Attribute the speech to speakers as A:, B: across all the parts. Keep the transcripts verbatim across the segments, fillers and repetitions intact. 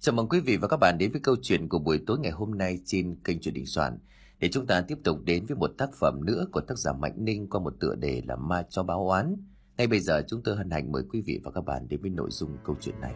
A: Chào mừng quý vị và các bạn đến với câu chuyện của buổi tối ngày hôm nay trên kênh Truyện Đình Soạn. Để chúng ta tiếp tục đến với một tác phẩm nữa của tác giả Mạnh Ninh qua một tựa đề là Ma Cho Báo Oán. Ngay bây giờ chúng tôi hân hạnh mời quý vị và các bạn đến với nội dung câu chuyện này.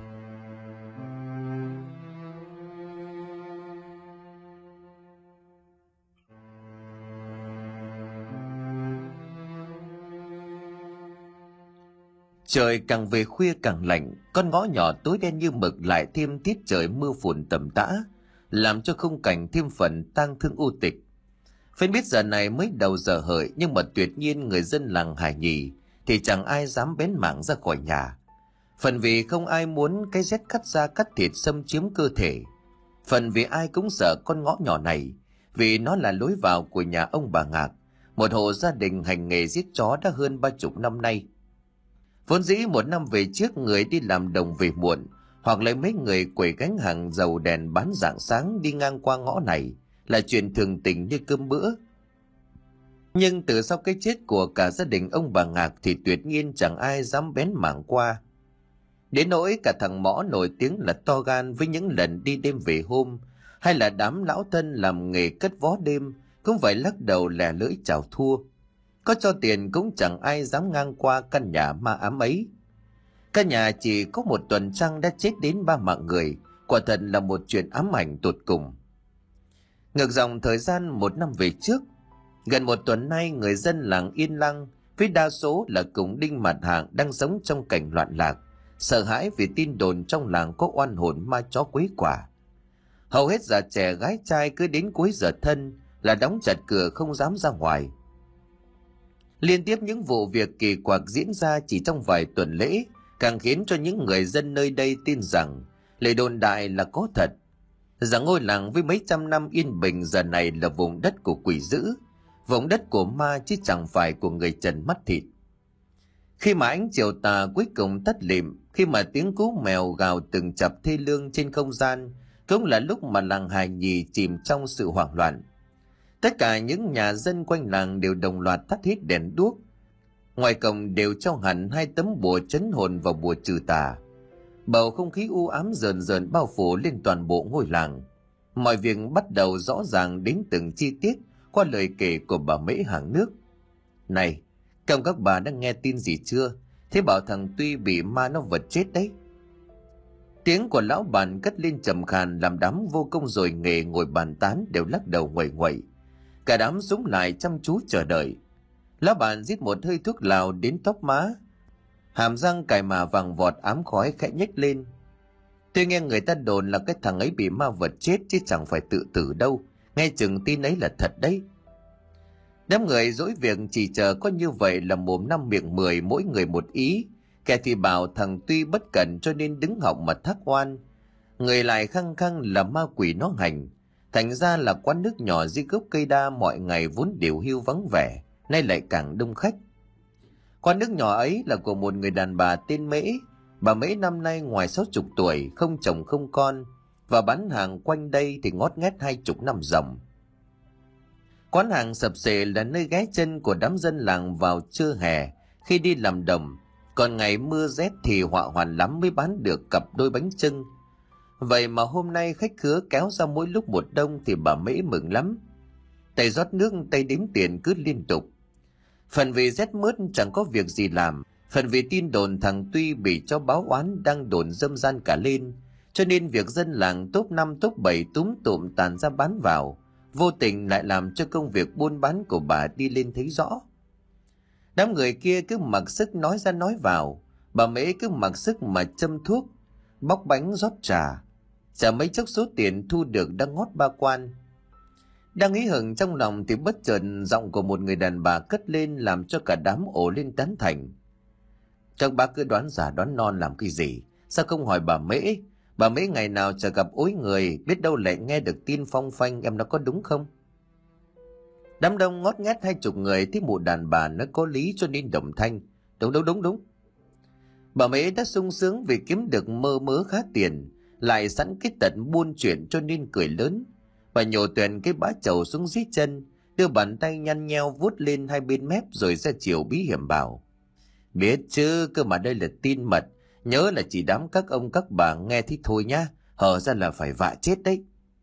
A: Trời càng về khuya càng lạnh, con ngõ nhỏ tối đen như mực lại thêm tiết trời mưa phùn tầm tã, làm cho khung cảnh thêm phần tang thương u tịch. Phải biết giờ này mới đầu giờ hợi, nhưng mà tuyệt nhiên người dân làng Hải Nhì thì chẳng ai dám bén mảng ra khỏi nhà. Phần vì không ai muốn cái rét cắt da cắt thịt xâm chiếm cơ thể, phần vì ai cũng sợ con ngõ nhỏ này, vì nó là lối vào của nhà ông bà Ngạc, một hộ gia đình hành nghề giết chó đã hơn ba chục năm nay. Vốn dĩ một năm về trước, người đi làm đồng về muộn, hoặc lấy mấy người quẩy gánh hàng dầu đèn bán rạng sáng đi ngang qua ngõ này là chuyện thường tình như cơm bữa. Nhưng từ sau cái chết của cả gia đình ông bà Ngạc thì tuyệt nhiên chẳng ai dám bén mảng qua. Đến nỗi cả thằng Mõ nổi tiếng là to gan với những lần đi đêm về hôm, hay là đám lão thân làm nghề cất vó đêm cũng phải lắc đầu lè lưỡi chào thua. Có cho tiền cũng chẳng ai dám ngang qua căn nhà ma ám ấy. Căn nhà chỉ có một tuần trăng đã chết đến ba mạng người, quả thật là một chuyện ám ảnh tột cùng. Ngược dòng thời gian một năm về trước, gần một tuần nay người dân làng yên lặng, với đa số là cùng đinh mặt hàng đang sống trong cảnh loạn lạc, sợ hãi vì tin đồn trong làng có oan hồn ma chó quấy quả. Hầu hết già trẻ gái trai cứ đến cuối giờ thân là đóng chặt cửa không dám ra ngoài. Liên tiếp những vụ việc kỳ quặc diễn ra chỉ trong vài tuần lễ càng khiến cho những người dân nơi đây tin rằng lời đồn đại là có thật, rằng ngôi làng với mấy trăm năm yên bình giờ này là vùng đất của quỷ dữ, vùng đất của ma chứ chẳng phải của người trần mắt thịt. Khi mà ánh chiều tà cuối cùng tắt lịm, khi mà tiếng cú mèo gào từng chập thê lương trên không gian, cũng là lúc mà làng Hải Nhì chìm trong sự hoảng loạn. Tất cả những nhà dân quanh làng đều đồng loạt tắt hết đèn đuốc. Ngoài cổng đều treo hẳn hai tấm bùa trấn hồn và bùa trừ tà. Bầu không khí u ám rờn rợn bao phủ lên toàn bộ ngôi làng. Mọi việc bắt đầu rõ ràng đến từng chi tiết qua lời kể của bà Mễ hàng nước. Này, các ông các bà đã nghe tin gì chưa? Thế bảo thằng Tuy bị ma nó vật chết đấy. Tiếng của lão bản cất lên trầm khàn làm đám vô công rồi nghề ngồi bàn tán đều lắc đầu nguậy nguậy. Cả đám súng lại chăm chú chờ đợi. Lão bản rít một hơi thuốc lào đến tóc má, hàm răng cài mà vàng vọt ám khói khẽ nhếch lên. Tôi nghe người ta đồn là cái thằng ấy bị ma vật chết chứ chẳng phải tự tử đâu, nghe chừng tin ấy là thật đấy. Đám người dỗi việc chỉ chờ có như vậy là mồm năm miệng mười, mỗi người một ý. Kẻ thì bảo thằng Tuy bất cẩn cho nên đứng họng mà thác oan, người lại khăng khăng là ma quỷ nó hành. Thành ra là quán nước nhỏ dưới gốc cây đa mọi ngày vốn đều hiu vắng vẻ, nay lại càng đông khách. Quán nước nhỏ ấy là của một người đàn bà tên Mễ. Bà Mễ năm nay ngoài sáu chục tuổi, không chồng không con, và bán hàng quanh đây thì ngót nghét hai chục năm ròng. Quán hàng sập xệ là nơi ghé chân của đám dân làng vào trưa hè khi đi làm đồng, còn ngày mưa rét thì họa hoàn lắm mới bán được cặp đôi bánh chưng. Vậy mà hôm nay khách khứa kéo ra mỗi lúc một đông thì bà Mễ mừng lắm. Tay rót nước tay đếm tiền cứ liên tục. Phần vì rét mướt chẳng có việc gì làm, phần vì tin đồn thằng Tuy bị cho báo oán đang đồn dâm gian cả lên, cho nên việc dân làng top năm top bảy túm tụm tàn ra bán vào, vô tình lại làm cho công việc buôn bán của bà đi lên thấy rõ. Đám người kia cứ mặc sức nói ra nói vào, bà Mễ cứ mặc sức mà châm thuốc, bóc bánh rót trà. Chả mấy chốc số tiền thu được đã ngót ba quan. Đang nghĩ hừng trong lòng thì bất chợt giọng của một người đàn bà cất lên làm cho cả đám ồ lên tán thành. Các bác cứ đoán giả đoán non làm cái gì? Sao không hỏi bà Mễ? Bà Mễ ngày nào chả gặp ối người, biết đâu lại nghe được tin phong phanh em nó có đúng không? Đám đông ngót nghét hai chục người thấy mụ đàn bà nó có lý cho nên đồng thanh. Đúng đúng đúng đúng. Bà Mễ đã sung sướng vì kiếm được mơ mớ khá tiền, lại sẵn cái tận buôn chuyện cho nên cười lớn. Bà nhổ tuyển cái bá chầu xuống dưới chân, đưa bàn tay nhăn nheo vuốt lên hai bên mép rồi ra chiều bí hiểm bảo. Biết chứ, cơ mà đây là tin mật, nhớ là chỉ đám các ông các bà nghe thì thôi nhá, hở ra là phải vạ chết đấy.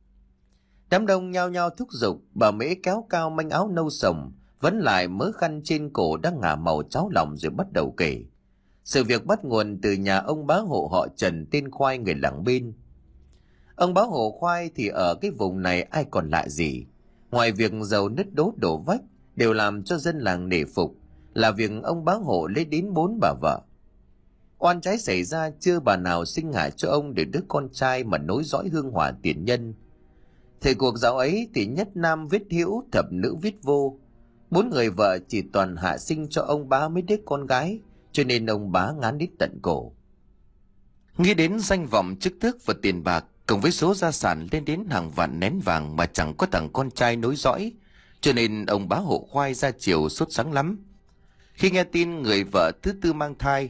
A: Đám đông nhao nhao thúc giục. Bà Mễ kéo cao manh áo nâu sồng, vẫn lại mớ khăn trên cổ đang ngả màu cháo lòng, rồi bắt đầu kể. Sự việc bắt nguồn từ nhà ông bá hộ họ Trần tên Khoai, người làng bên. Ông bá hộ Khoai thì ở cái vùng này ai còn lạ gì. Ngoài việc giàu nứt đố đổ vách đều làm cho dân làng nể phục, là việc ông bá hộ lấy đến bốn bà vợ. Oan trái xảy ra chưa bà nào sinh hại cho ông để đứa con trai mà nối dõi hương hỏa tiền nhân. Thời cuộc dạo ấy thì nhất nam viết hữu, thập nữ viết vô. Bốn người vợ chỉ toàn hạ sinh cho ông bá mấy đứa con gái, cho nên ông bá ngán đến tận cổ. Nghĩ đến danh vọng, chức tước và tiền bạc, cùng với số gia sản lên đến hàng vạn nén vàng mà chẳng có thằng con trai nối dõi, cho nên ông bá hộ Khoai ra chiều sốt sắng lắm. Khi nghe tin người vợ thứ tư mang thai,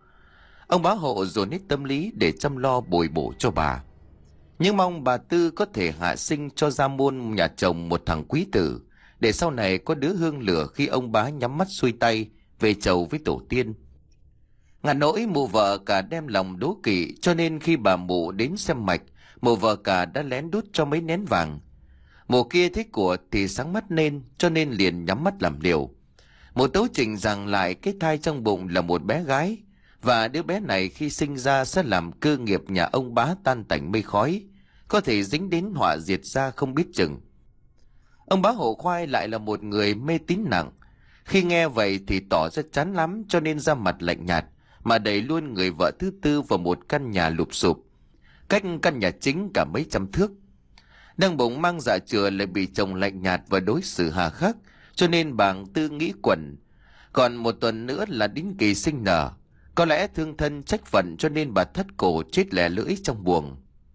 A: ông bá hộ dồn hết tâm lý để chăm lo bồi bổ cho bà, nhưng mong bà Tư có thể hạ sinh cho gia môn nhà chồng một thằng quý tử, để sau này có đứa hương lửa khi ông bá nhắm mắt xuôi tay về chầu với tổ tiên. Ngặt nỗi mụ vợ cả đem lòng đố kỵ, cho nên khi bà mụ đến xem mạch, mụ vợ cả đã lén đút cho mấy nén vàng. Mụ kia thấy của thì sáng mắt lên, cho nên liền nhắm mắt làm liều. Mụ tấu trình rằng lại cái thai trong bụng là một bé gái, và đứa bé này khi sinh ra sẽ làm cơ nghiệp nhà ông bá tan tành mây khói, có thể dính đến họa diệt gia không biết chừng. Ông bá hộ Khoai lại là một người mê tín nặng. Khi nghe vậy thì tỏ ra chán lắm, cho nên ra mặt lạnh nhạt mà đẩy luôn người vợ thứ tư vào một căn nhà lụp xụp, cách căn nhà chính cả mấy trăm thước. Đang bụng mang dạ chửa lại bị chồng lạnh nhạt và đối xử hà khắc, cho nên bàng Tư nghĩ quẩn. Còn một tuần nữa là đến kỳ sinh nở, có lẽ thương thân trách phận, cho nên bà thất cổ chết lẻ lưỡi trong buồng.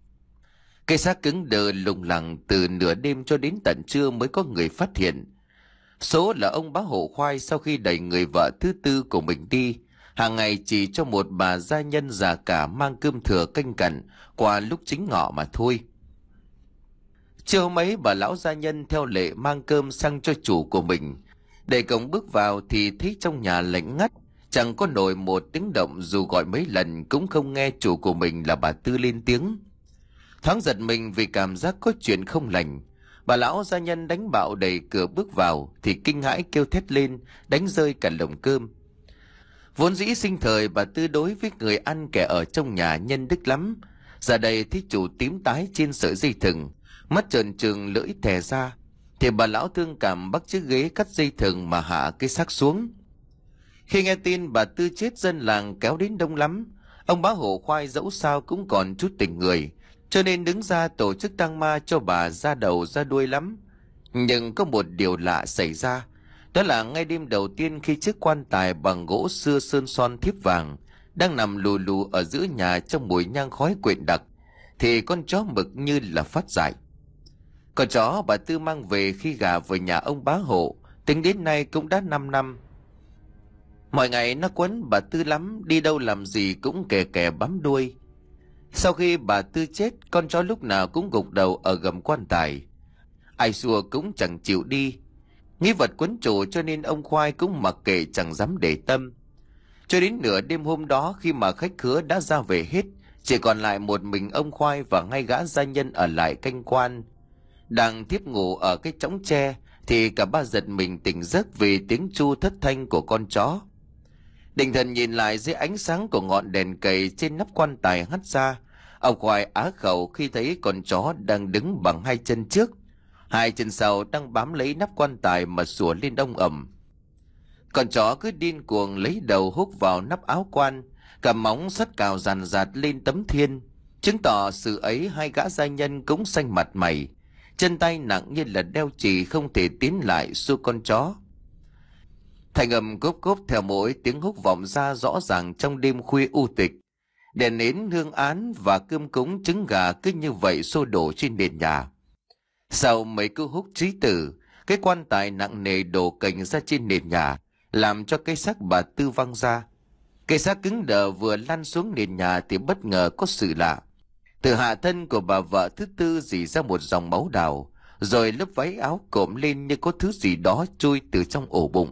A: Cây xác cứng đờ lùng lẳng từ nửa đêm cho đến tận trưa mới có người phát hiện. Số là ông bá hộ Khoai sau khi đẩy người vợ thứ tư của mình đi, hàng ngày chỉ cho một bà gia nhân già cả mang cơm thừa canh cặn qua lúc chính ngọ mà thôi. Trưa hôm ấy, bà lão gia nhân theo lệ mang cơm sang cho chủ của mình. Đẩy cổng bước vào thì thấy trong nhà lạnh ngắt, chẳng có nổi một tiếng động, dù gọi mấy lần cũng không nghe chủ của mình là bà Tư lên tiếng. Thoáng giật mình vì cảm giác có chuyện không lành, bà lão gia nhân đánh bạo đẩy cửa bước vào thì kinh hãi kêu thét lên, đánh rơi cả lồng cơm. Vốn dĩ sinh thời bà Tư đối với người ăn kẻ ở trong nhà nhân đức lắm, giờ đây thấy chủ tím tái trên sợi dây thừng, mắt trợn trừng lưỡi thè ra, thì bà lão thương cảm bắt chiếc ghế cắt dây thừng mà hạ cái xác xuống. Khi nghe tin bà Tư chết, dân làng kéo đến đông lắm. Ông bá hộ Khoai dẫu sao cũng còn chút tình người, cho nên đứng ra tổ chức tang ma cho bà ra đầu ra đuôi lắm. Nhưng có một điều lạ xảy ra, đó là ngay đêm đầu tiên khi chiếc quan tài bằng gỗ xưa sơn son thiếp vàng đang nằm lù lù ở giữa nhà trong mùi nhang khói quyện đặc, thì con chó mực như là phát dại. Con chó bà Tư mang về khi gả về nhà ông bá hộ, tính đến nay cũng đã năm năm. Mọi ngày nó quấn bà Tư lắm, đi đâu làm gì cũng kè kè bám đuôi. Sau khi bà Tư chết, con chó lúc nào cũng gục đầu ở gầm quan tài, ai xua cũng chẳng chịu đi. Nghĩ vật quấn chủ cho nên ông Khoai cũng mặc kệ chẳng dám để tâm. Cho đến nửa đêm hôm đó, khi mà khách khứa đã ra về hết, chỉ còn lại một mình ông Khoai và ngay gã gia nhân ở lại canh quan. Đang thiếp ngủ ở cái chõng tre thì cả ba giật mình tỉnh giấc vì tiếng chu thất thanh của con chó. Định thần nhìn lại dưới ánh sáng của ngọn đèn cầy trên nắp quan tài hắt ra, ông Khoai á khẩu khi thấy con chó đang đứng bằng hai chân trước, hai chân sau đang bám lấy nắp quan tài mà sủa lên đông ầm. Con chó cứ điên cuồng lấy đầu húc vào nắp áo quan, cả móng sắt cào dàn dạt lên tấm thiên, chứng tỏ sự ấy hai gã gia nhân cũng xanh mặt mày, chân tay nặng như là đeo chì không thể tiến lại xua con chó. Thành âm cốp cốp theo mỗi tiếng húc vọng ra rõ ràng trong đêm khuya u tịch. Đèn nến hương án và cơm cúng trứng gà cứ như vậy xô đổ trên nền nhà. Sau mấy cú húc trí tử, cái quan tài nặng nề đổ cành ra trên nền nhà, làm cho cái xác bà Tư văng ra. Cái xác cứng đờ vừa lăn xuống nền nhà thì bất ngờ có sự lạ. Từ hạ thân của bà vợ thứ tư rỉ ra một dòng máu đào, rồi lớp váy áo cộm lên như có thứ gì đó trôi từ trong ổ bụng.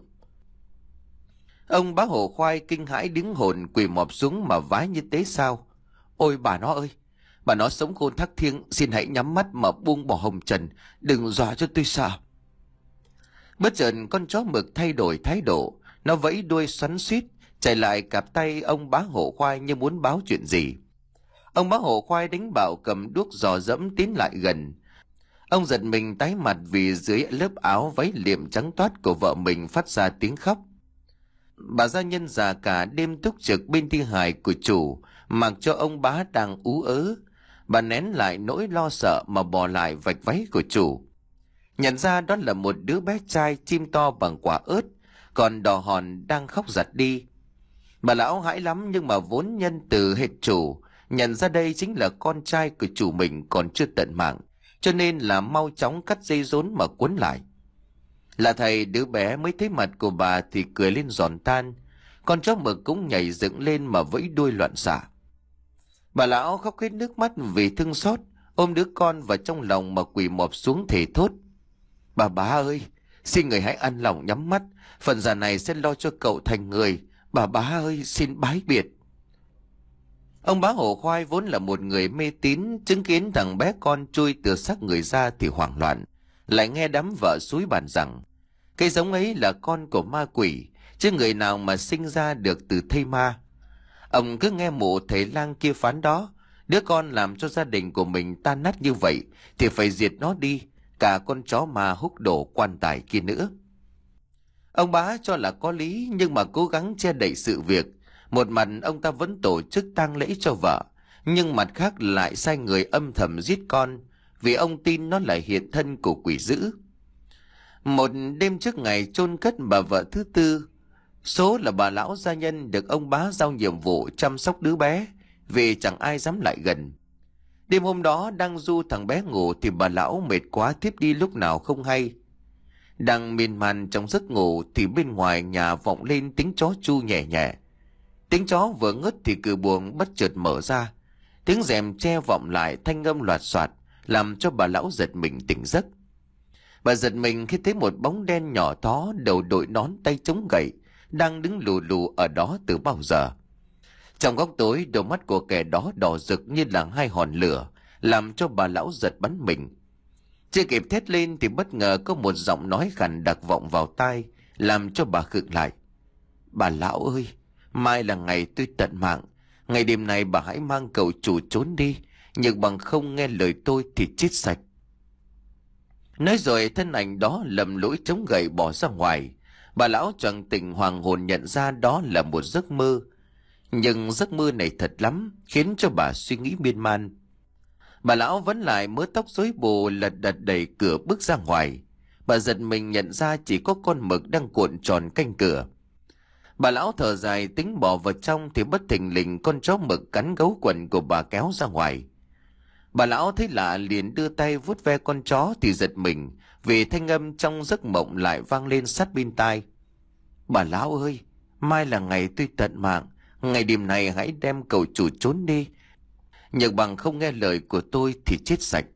A: Ông bá hộ Khoai kinh hãi đứng hồn, quỳ mọp xuống mà vái như tế sao. Ôi bà nó ơi, Bà nói sống khôn thác thiêng, xin hãy nhắm mắt mà buông bỏ hồng trần, đừng dọa cho tôi sợ. Bất chợt con chó mực thay đổi thái độ, nó vẫy đuôi xoắn xuýt, chạy lại cạp tay ông bá hộ khoai như muốn báo chuyện gì. Ông bá hộ khoai đánh bạo cầm đuốc dò dẫm tiến lại gần. Ông giật mình tái mặt vì dưới lớp áo váy liệm trắng toát của vợ mình phát ra tiếng khóc. Bà gia nhân già cả đêm túc trực bên thi hài của chủ, mặc cho ông bá đang ú ớ. Bà nén lại nỗi lo sợ mà bò lại vạch váy của chủ. Nhận ra đó là một đứa bé trai chim to bằng quả ớt, còn đò hòn đang khóc giặt đi. Bà lão hãi lắm, nhưng mà vốn nhân từ hệt chủ, nhận ra đây chính là con trai của chủ mình còn chưa tận mạng, cho nên là mau chóng cắt dây rốn mà quấn lại. Là thầy, đứa bé mới thấy mặt của bà thì cười lên giòn tan. Con chó mực cũng nhảy dựng lên mà vẫy đuôi loạn xạ. Bà lão khóc hết nước mắt vì thương xót, ôm đứa con vào trong lòng mà quỳ mọp xuống thề thốt: Bà bá ơi, xin người hãy an lòng nhắm mắt, phần già này sẽ lo cho cậu thành người. Bà bá ơi, xin bái biệt. Ông bá hộ khoai vốn là một người mê tín, chứng kiến thằng bé con chui từ xác người ra thì hoảng loạn, lại nghe đám vợ xúi bàn rằng cây giống ấy là con của ma quỷ, chứ người nào mà sinh ra được từ thây ma. Ông cứ nghe mụ thầy lang kia phán đó, đứa con làm cho gia đình của mình tan nát như vậy thì phải diệt nó đi, cả con chó ma húc đổ quan tài kia nữa. Ông bá cho là có lý, nhưng mà cố gắng che đậy sự việc. Một mặt ông ta vẫn tổ chức tang lễ cho vợ, nhưng mặt khác lại sai người âm thầm giết con, vì ông tin nó là hiện thân của quỷ dữ. Một đêm trước ngày chôn cất bà vợ thứ tư, số là bà lão gia nhân được ông bá giao nhiệm vụ chăm sóc đứa bé, vì chẳng ai dám lại gần. Đêm hôm đó đang du thằng bé ngủ thì bà lão mệt quá thiếp đi lúc nào không hay. Đang miên man trong giấc ngủ thì bên ngoài nhà vọng lên tiếng chó chu nhẹ nhẹ. Tiếng chó vừa ngớt thì cửa buồng bất chợt mở ra, tiếng rèm che vọng lại thanh âm loạt soạt, làm cho bà lão giật mình tỉnh giấc. Bà giật mình khi thấy một bóng đen nhỏ thó, đầu đội nón tay chống gậy, đang đứng lù lù ở đó từ bao giờ. Trong góc tối, đôi mắt của kẻ đó đỏ rực như là hai hòn lửa, làm cho bà lão giật bắn mình. Chưa kịp thét lên thì bất ngờ có một giọng nói khàn đặc vọng vào tai, làm cho bà khựng lại. Bà lão ơi, mai là ngày tôi tận mạng, ngày đêm này bà hãy mang cậu chủ trốn đi, nhưng bằng không nghe lời tôi thì chết sạch. Nói rồi thân ảnh đó lầm lũi chống gậy bỏ ra ngoài. Bà lão choàng tỉnh hoàng hồn nhận ra đó là một giấc mơ, nhưng giấc mơ này thật lắm, khiến cho bà suy nghĩ miên man. Bà lão vẫn lại mớ tóc rối bù, lật đật đẩy cửa bước ra ngoài. Bà giật mình nhận ra chỉ có con mực đang cuộn tròn canh cửa. Bà lão thở dài tính bỏ vào trong thì bất thình lình con chó mực cắn gấu quần của bà kéo ra ngoài. Bà lão thấy lạ liền đưa tay vuốt ve con chó thì giật mình, vì thanh âm trong giấc mộng lại vang lên sát bên tai. Bà lão ơi, mai là ngày tôi tận mạng, ngày đêm này hãy đem cậu chủ trốn đi, nhưng bằng không nghe lời của tôi thì chết sạch.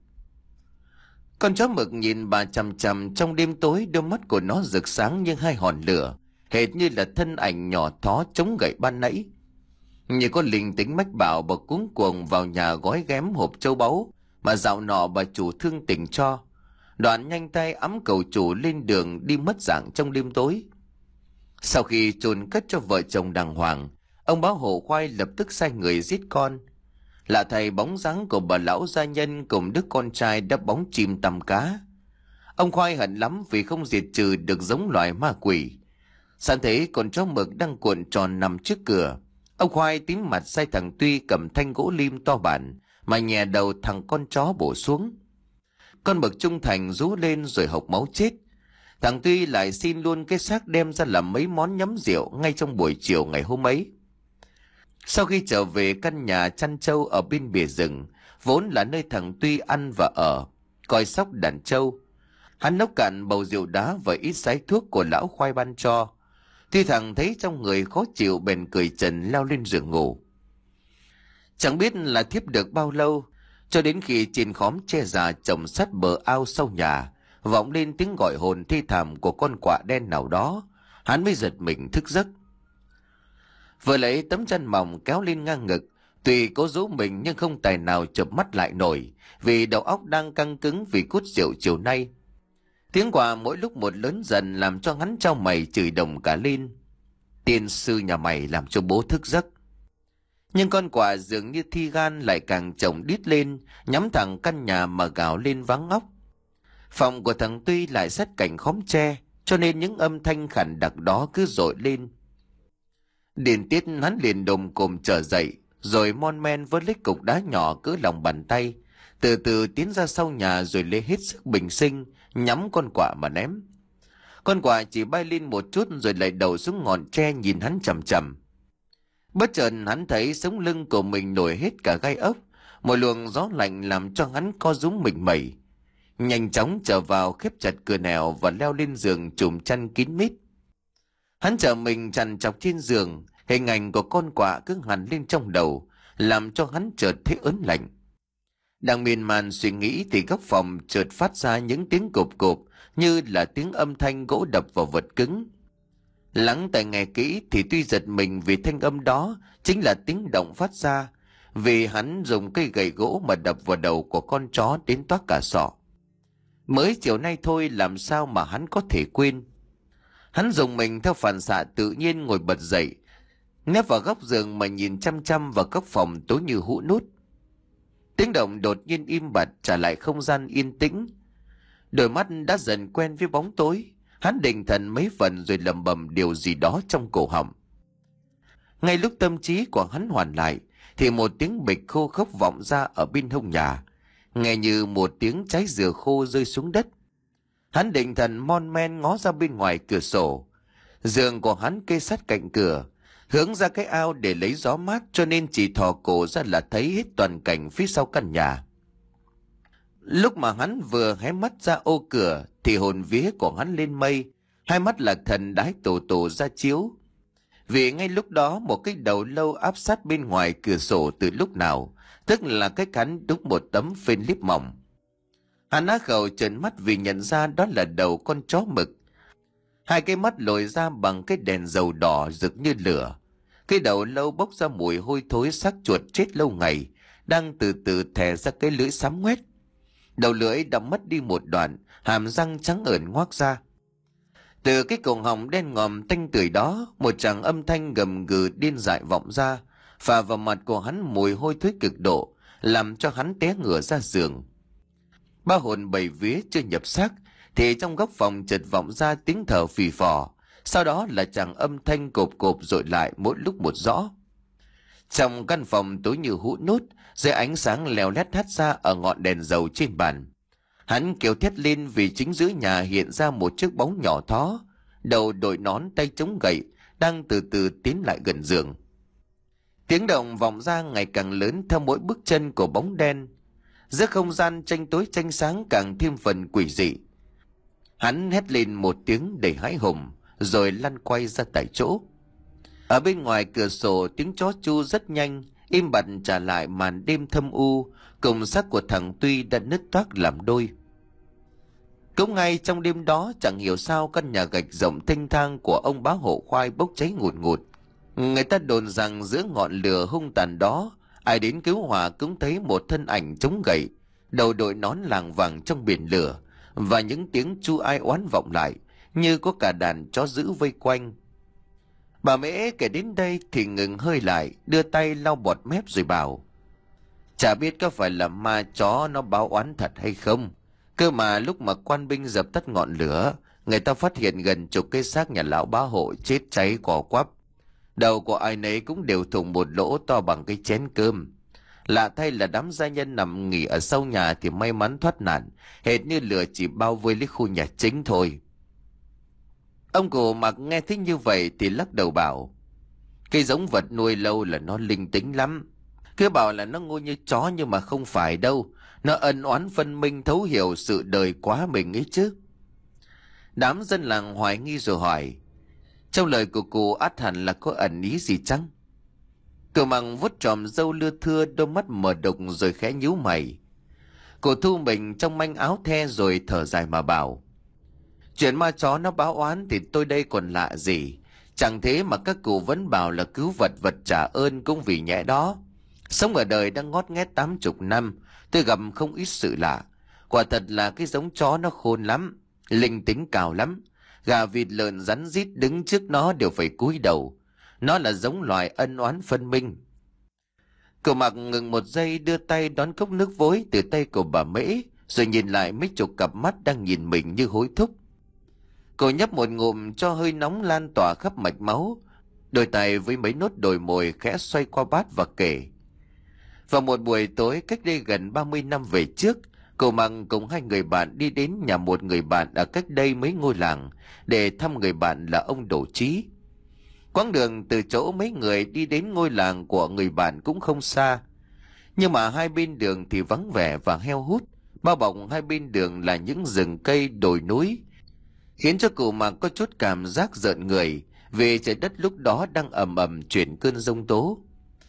A: Con chó mực nhìn bà chằm chằm trong đêm tối, đôi mắt của nó rực sáng như hai hòn lửa, hệt như là thân ảnh nhỏ thó chống gậy ban nãy. Như có linh tính mách bảo, bà cuống cuồng vào nhà gói ghém hộp châu báu mà dạo nọ bà chủ thương tình cho, đoạn nhanh tay ẵm cậu chủ lên đường đi mất dạng trong đêm tối. Sau khi chôn cất cho vợ chồng đàng hoàng, ông bá hộ khoai lập tức sai người giết con. Lạ thay, bóng dáng của bà lão gia nhân cùng đứa con trai đã bóng chìm tầm cá. Ông khoai hận lắm vì không diệt trừ được giống loài ma quỷ. Sẵn thấy con chó mực đang cuộn tròn nằm trước cửa, ông khoai tím mặt sai thằng Tuy cầm thanh gỗ lim to bản mà nhè đầu thằng con chó bổ xuống. Con mực trung thành rú lên rồi hộc máu chết. Thằng Tuy lại xin luôn cái xác đem ra làm mấy món nhắm rượu ngay trong buổi chiều ngày hôm ấy. Sau khi trở về căn nhà chăn trâu ở bên bìa rừng, vốn là nơi thằng Tuy ăn và ở, coi sóc đàn trâu, hắn nốc cạn bầu rượu đá và ít sái thuốc của lão khoai ban cho. Tuy thằng thấy trong người khó chịu bèn cười trần leo lên giường ngủ. Chẳng biết là thiếp được bao lâu, cho đến khi trên khóm tre già trồng sát bờ ao sau nhà vọng lên tiếng gọi hồn thi thảm của con quạ đen nào đó, hắn mới giật mình thức giấc. Vừa lấy tấm chăn mỏng kéo lên ngang ngực, Tuy cố giấu mình nhưng không tài nào chợp mắt lại nổi, vì đầu óc đang căng cứng vì cút rượu chiều nay. Tiếng quạ mỗi lúc một lớn dần làm cho hắn trao mày chửi đồng cả lên. Tiên sư nhà mày làm cho bố thức giấc. Nhưng con quạ dường như thi gan lại càng chồng đít lên, nhắm thẳng căn nhà mà gào lên váng óc. Phòng của thằng Tuy lại sát cạnh khóm tre, cho nên những âm thanh khản đặc đó cứ dội lên. Điền tiết hắn liền đồm cồm trở dậy, rồi mon men vớt lấy cục đá nhỏ cỡ lòng bàn tay, từ từ tiến ra sau nhà rồi lấy hết sức bình sinh, nhắm con quạ mà ném. Con quạ chỉ bay lên một chút rồi lại đầu xuống ngọn tre nhìn hắn chằm chằm. Bất chợt hắn thấy sống lưng của mình nổi hết cả gai ốc, một luồng gió lạnh làm cho hắn co rúm mình mẩy. Nhanh chóng trở vào khép chặt cửa nẻo và leo lên giường trùm chăn kín mít. Hắn trở mình trằn trọc trên giường, hình ảnh của con quạ cứ hằn lên trong đầu, làm cho hắn chợt thấy ớn lạnh. Đang miên man suy nghĩ thì góc phòng chợt phát ra những tiếng cộp cộp như là tiếng âm thanh gỗ đập vào vật cứng. Lắng tai nghe kỹ thì tuy giật mình vì thanh âm đó chính là tiếng động phát ra vì hắn dùng cây gậy gỗ mà đập vào đầu của con chó đến toác cả sọ. Mới chiều nay thôi làm sao mà hắn có thể quên. Hắn dùng mình theo phản xạ tự nhiên ngồi bật dậy, nép vào góc giường mà nhìn chăm chăm vào góc phòng tối như hũ nút. Tiếng động đột nhiên im bặt trả lại không gian yên tĩnh. Đôi mắt đã dần quen với bóng tối, hắn định thần mấy phần rồi lẩm bẩm điều gì đó trong cổ họng. Ngay lúc tâm trí của hắn hoàn lại thì một tiếng bịch khô khốc vọng ra ở bên hông nhà, nghe như một tiếng trái dừa khô rơi xuống đất. Hắn định thần mon men ngó ra bên ngoài cửa sổ. Giường của hắn kê sát cạnh cửa, hướng ra cái ao để lấy gió mát, cho nên chỉ thò cổ ra là thấy hết toàn cảnh phía sau căn nhà. Lúc mà hắn vừa hé mắt ra ô cửa thì hồn vía của hắn lên mây, hai mắt lạc thần đái tổ tổ ra chiếu. Vì ngay lúc đó một cái đầu lâu áp sát bên ngoài cửa sổ từ lúc nào, tức là cái cắn đúc một tấm phên líp mỏng. Hắn á khẩu trợn mắt vì nhận ra đó là đầu con chó mực. Hai cái mắt lồi ra bằng cái đèn dầu đỏ rực như lửa. Cái đầu lâu bốc ra mùi hôi thối xác chuột chết lâu ngày, đang từ từ thè ra cái lưỡi xám ngoét. Đầu lưỡi đã mất đi một đoạn, hàm răng trắng ởn ngoác ra. Từ cái cổ họng đen ngòm tanh tưởi đó, một tràng âm thanh gầm gừ điên dại vọng ra, phả vào mặt của hắn mùi hôi thối cực độ, làm cho hắn té ngửa ra giường. Ba hồn bảy vía chưa nhập xác thì trong góc phòng chợt vọng ra tiếng thở phì phò, sau đó là tràng âm thanh cộp cộp dội lại mỗi lúc một rõ. Trong căn phòng tối như hũ nút, dưới ánh sáng leo lét hắt ra ở ngọn đèn dầu trên bàn, hắn kêu thét lên vì chính giữa nhà hiện ra một chiếc bóng nhỏ thó, đầu đội nón tay chống gậy, đang từ từ tiến lại gần giường. Tiếng động vọng ra ngày càng lớn theo mỗi bước chân của bóng đen. Giữa không gian tranh tối tranh sáng càng thêm phần quỷ dị. Hắn hét lên một tiếng đầy hãi hùng, rồi lăn quay ra tại chỗ. Ở bên ngoài cửa sổ tiếng chó chu rất nhanh, im bặt trả lại màn đêm thâm u, cùng xác của thằng Tuy đã nứt toác làm đôi. Cũng ngay trong đêm đó, chẳng hiểu sao căn nhà gạch rộng thênh thang của ông bá hộ khoai bốc cháy ngùn ngụt. Người ta đồn rằng giữa ngọn lửa hung tàn đó, ai đến cứu hỏa cũng thấy một thân ảnh chống gậy, đầu đội nón làng vàng trong biển lửa, và những tiếng chu ai oán vọng lại, như có cả đàn chó dữ vây quanh. Bà Mễ kể đến đây thì ngừng hơi lại, đưa tay lau bọt mép rồi bảo: chả biết có phải là ma chó nó báo oán thật hay không. Cơ mà lúc mà quan binh dập tắt ngọn lửa, người ta phát hiện gần chục cái xác nhà lão bá hộ chết cháy cò quắp. Đầu của ai nấy cũng đều thủng một lỗ to bằng cái chén cơm. Lạ thay là đám gia nhân nằm nghỉ ở sau nhà thì may mắn thoát nạn, hệt như lửa chỉ bao vây lấy khu nhà chính thôi. Ông cụ Mặc nghe thấy như vậy thì lắc đầu bảo: cái giống vật nuôi lâu là nó linh tính lắm. Cứ bảo là nó ngu như chó nhưng mà không phải đâu. Nó ân oán phân minh thấu hiểu sự đời quá mình ấy chứ. Đám dân làng hoài nghi rồi hỏi: trong lời của cụ ắt hẳn là có ẩn ý gì chăng? Cậu Mằng vuốt tròm râu lưa thưa, đôi mắt mở đục rồi khẽ nhíu mày. Cô thu mình trong manh áo the rồi thở dài mà bảo: chuyện ma chó nó báo oán thì tôi đây còn lạ gì. Chẳng thế mà các cụ vẫn bảo là cứu vật vật trả ơn cũng vì nhẹ đó. Sống ở đời đã ngót nghét tám chục năm, tôi gặp không ít sự lạ. Quả thật là cái giống chó nó khôn lắm, linh tính cao lắm. Gà vịt lợn rắn rít đứng trước nó đều phải cúi đầu. Nó là giống loài ân oán phân minh. Cậu Mặc ngừng một giây, đưa tay đón cốc nước vối từ tay của bà Mễ, rồi nhìn lại mấy chục cặp mắt đang nhìn mình như hối thúc. Cậu nhấp một ngụm cho hơi nóng lan tỏa khắp mạch máu, đôi tay với mấy nốt đồi mồi khẽ xoay qua bát và kể. Vào một buổi tối cách đây gần ba mươi năm về trước, cậu Mặc cùng hai người bạn đi đến nhà một người bạn ở cách đây mấy ngôi làng để thăm người bạn là ông Đỗ Trí. Quãng đường từ chỗ mấy người đi đến ngôi làng của người bạn cũng không xa, nhưng mà hai bên đường thì vắng vẻ và heo hút, bao bọc hai bên đường là những rừng cây đồi núi, khiến cho cậu Mặc có chút cảm giác rợn người vì trời đất lúc đó đang ầm ầm chuyển cơn giông tố.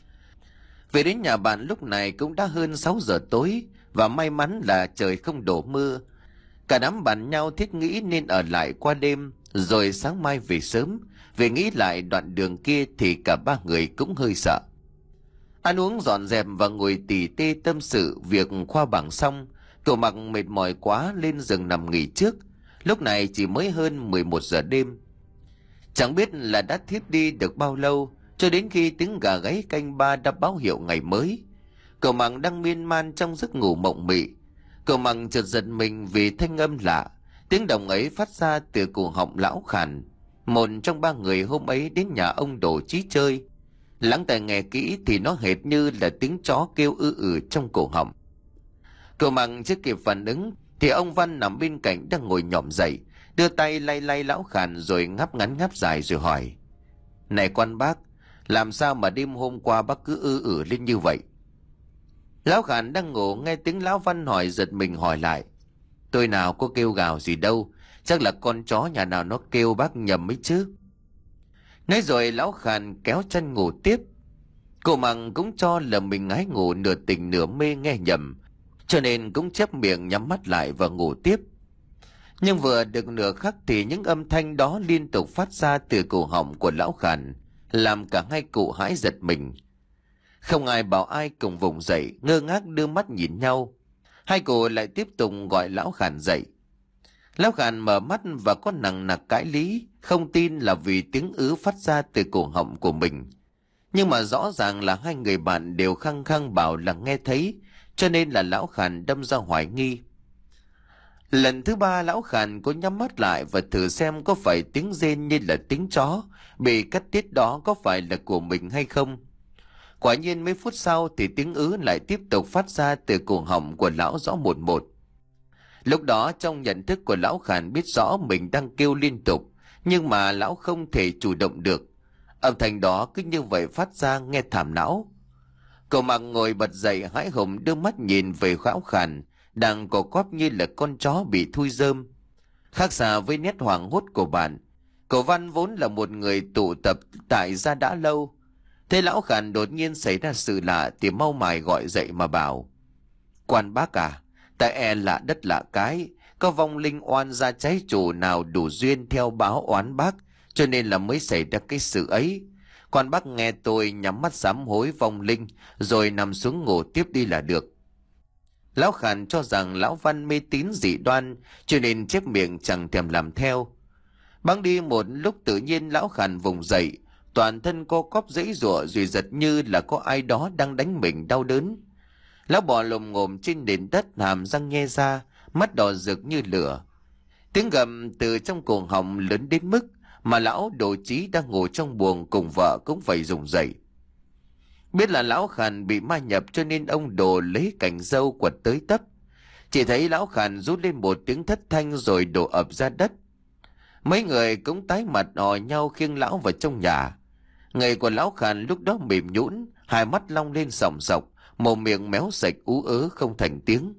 A: Về đến nhà bạn lúc này cũng đã hơn sáu giờ tối, và may mắn là trời không đổ mưa. Cả đám bàn nhau thiết nghĩ nên ở lại qua đêm rồi sáng mai về sớm, vì nghĩ lại đoạn đường kia thì cả ba người cũng hơi sợ. Ăn uống dọn dẹp và ngồi tỉ tê tâm sự việc khoa bảng xong, cậu Mặc mệt mỏi quá lên giường nằm nghỉ trước. Lúc này chỉ mới hơn mười một giờ đêm. Chẳng biết là đã thiếp đi được bao lâu, cho đến khi tiếng gà gáy canh ba đã báo hiệu ngày mới. Cậu Mặc đang miên man trong giấc ngủ mộng mị. Cậu Mặc chợt giật mình vì thanh âm lạ. Tiếng động ấy phát ra từ cổ họng lão Khàn, một trong ba người hôm ấy đến nhà ông Đỗ Trí chơi. Lắng tai nghe kỹ thì nó hệt như là tiếng chó kêu ư ử trong cổ họng. Cậu Mặc chưa kịp phản ứng thì ông Văn nằm bên cạnh đang ngồi nhỏm dậy, đưa tay lay lay lão Khàn rồi ngáp ngắn ngáp dài rồi hỏi: "Này quan bác, làm sao mà đêm hôm qua bác cứ ư ử lên như vậy?" Lão Khàn đang ngủ nghe tiếng lão Văn hỏi giật mình hỏi lại: "Tôi nào có kêu gào gì đâu, chắc là con chó nhà nào nó kêu bác nhầm ấy chứ." Nói rồi lão Khàn kéo chân ngủ tiếp. Cô Mằng cũng cho là mình ngái ngủ nửa tỉnh nửa mê nghe nhầm, cho nên cũng chép miệng nhắm mắt lại và ngủ tiếp. Nhưng vừa được nửa khắc thì những âm thanh đó liên tục phát ra từ cổ họng của lão Khàn, làm cả hai cụ hãi giật mình. Không ai bảo ai cùng vùng dậy, ngơ ngác đưa mắt nhìn nhau. Hai cụ lại tiếp tục gọi lão Khàn dậy. Lão Khàn mở mắt và có nằng nặc cãi lý, không tin là vì tiếng ứ phát ra từ cổ họng của mình. Nhưng mà rõ ràng là hai người bạn đều khăng khăng bảo là nghe thấy, cho nên là lão Khàn đâm ra hoài nghi. Lần thứ ba lão Khàn có nhắm mắt lại và thử xem có phải tiếng rên như là tiếng chó bị cắt tiết đó có phải là của mình hay không. Quả nhiên mấy phút sau thì tiếng ứ lại tiếp tục phát ra từ cổ họng của lão rõ một một. Lúc đó trong nhận thức của lão Khàn biết rõ mình đang kêu liên tục, nhưng mà lão không thể chủ động được. Âm thanh đó cứ như vậy phát ra nghe thảm não. Cậu Mặc ngồi bật dậy hãi hùng đưa mắt nhìn về lão Khàn đang co quắp như là con chó bị thui rơm. Khác xa với nét hoảng hốt của bạn, cậu Văn vốn là một người tụ tập tại gia đã lâu. Thế lão Khàn đột nhiên xảy ra sự lạ thì mau mải gọi dậy mà bảo: "Quan bác à, tại e lạ đất lạ cái, có vong linh oan gia trái chủ nào đủ duyên theo báo oán bác, cho nên là mới xảy ra cái sự ấy. Quan bác nghe tôi nhắm mắt sám hối vong linh rồi nằm xuống ngủ tiếp đi là được." Lão Khàn cho rằng lão Văn mê tín dị đoan, cho nên chép miệng chẳng thèm làm theo. Bẵng đi một lúc tự nhiên lão Khàn vùng dậy, toàn thân co quắp giãy giụa rồi giật như là có ai đó đang đánh mình đau đớn. Lão bò lồm ngồm trên nền đất, hàm răng nhe ra, mắt đỏ rực như lửa. Tiếng gầm từ trong cổ họng lớn đến mức mà lão Đỗ Trí đang ngồi trong buồng cùng vợ cũng phải rùng rẩy. Biết là lão Khàn bị ma nhập cho nên ông Đồ lấy cành râu quật tới tấp. Chỉ thấy lão Khàn rút lên một tiếng thất thanh rồi đổ ập ra đất. Mấy người cũng tái mặt hò nhau khiêng lão vào trong nhà. Người của lão Khàn lúc đó mềm nhũn, hai mắt long lên sòng sọc, mồm miệng méo sạch ú ớ không thành tiếng.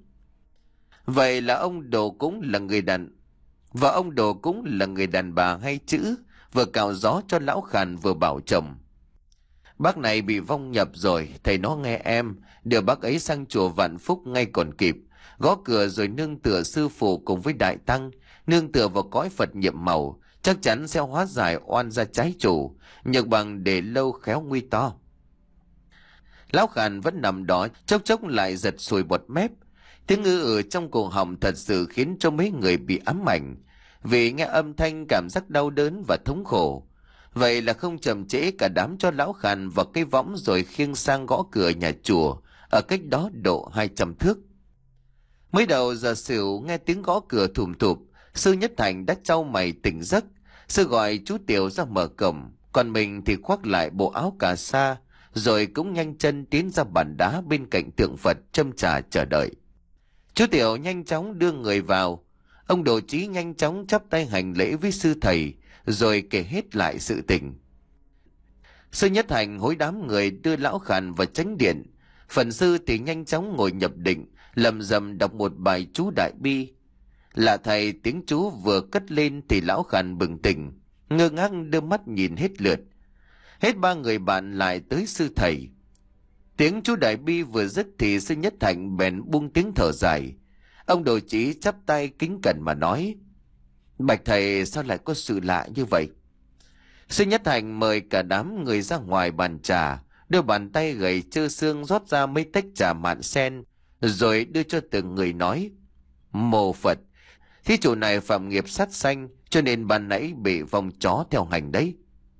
A: Vậy là ông Đồ cũng là người đàn và ông Đồ cũng là người đàn bà hay chữ, vừa cạo gió cho lão Khàn vừa bảo chồng: "Bác này bị vong nhập rồi, thầy nó nghe em, đưa bác ấy sang chùa Vạn Phúc ngay còn kịp. Gõ cửa rồi nương tựa sư phụ cùng với đại tăng, nương tựa vào cõi Phật nhiệm màu, chắc chắn sẽ hóa giải oan gia trái chủ, nhược bằng để lâu khéo nguy to." Lão Khàn vẫn nằm đó, chốc chốc lại giật sùi bọt mép. Tiếng ư ử trong cổ họng thật sự khiến cho mấy người bị ám ảnh, vì nghe âm thanh cảm giác đau đớn và thống khổ. Vậy là không chậm trễ, cả đám cho Lão Khàn vào cây võng rồi khiêng sang gõ cửa nhà chùa ở cách đó độ hai trăm thước. Mới đầu giờ xỉu nghe tiếng gõ cửa thùm thụp, sư Nhất Thành đã trao mày tỉnh giấc. Sư gọi chú Tiểu ra mở cổng, còn mình thì khoác lại bộ áo cà sa, rồi cũng nhanh chân tiến ra bàn đá bên cạnh tượng Phật châm trà chờ đợi. Chú Tiểu nhanh chóng đưa người vào. Ông Đồ Chí nhanh chóng chắp tay hành lễ với sư thầy, rồi kể hết lại sự tình. Sư Nhất Thành hối đám người đưa Lão Khàn vào chánh điện. Phần sư thì nhanh chóng ngồi nhập định, lầm rầm đọc một bài chú đại bi. Là thầy tiếng chú vừa cất lên thì Lão Khàn bừng tỉnh, ngơ ngác đưa mắt nhìn hết lượt. Hết ba người bạn lại tới sư thầy. Tiếng chú đại bi vừa dứt thì sư Nhất Thành bèn buông tiếng thở dài. Ông Đồ Chí chắp tay kính cẩn mà nói: Bạch thầy, sao lại có sự lạ như vậy? Sư Nhất Thành mời cả đám người ra ngoài bàn trà, đưa bàn tay gầy trơ xương rót ra mấy tách trà mạn sen, rồi đưa cho từng người nói: Mô Phật, thí chủ này phạm nghiệp sát sanh, cho nên ban nãy bị vong chó theo hành đấy.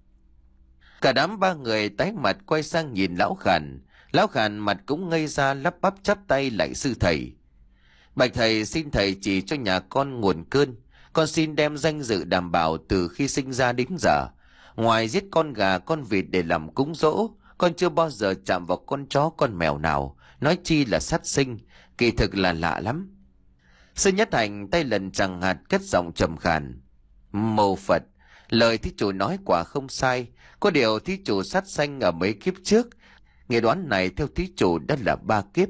A: Cả đám ba người tái mặt quay sang nhìn Lão Khàn. Lão Khàn mặt cũng ngây ra, lắp bắp chắp tay lạy sư thầy: Bạch thầy, xin thầy chỉ cho nhà con nguồn cơn. Con xin đem danh dự đảm bảo từ khi sinh ra đến giờ. Ngoài giết con gà con vịt để làm cúng dỗ, con chưa bao giờ chạm vào con chó con mèo nào, nói chi là sát sinh, kỳ thực là lạ lắm. Sư Nhất Thành tay lần chẳng hạt cất giọng trầm khàn: Mô Phật, lời thí chủ nói quả không sai. Có điều thí chủ sát sanh ở mấy kiếp trước, nghề đoán này theo thí chủ đã là ba kiếp.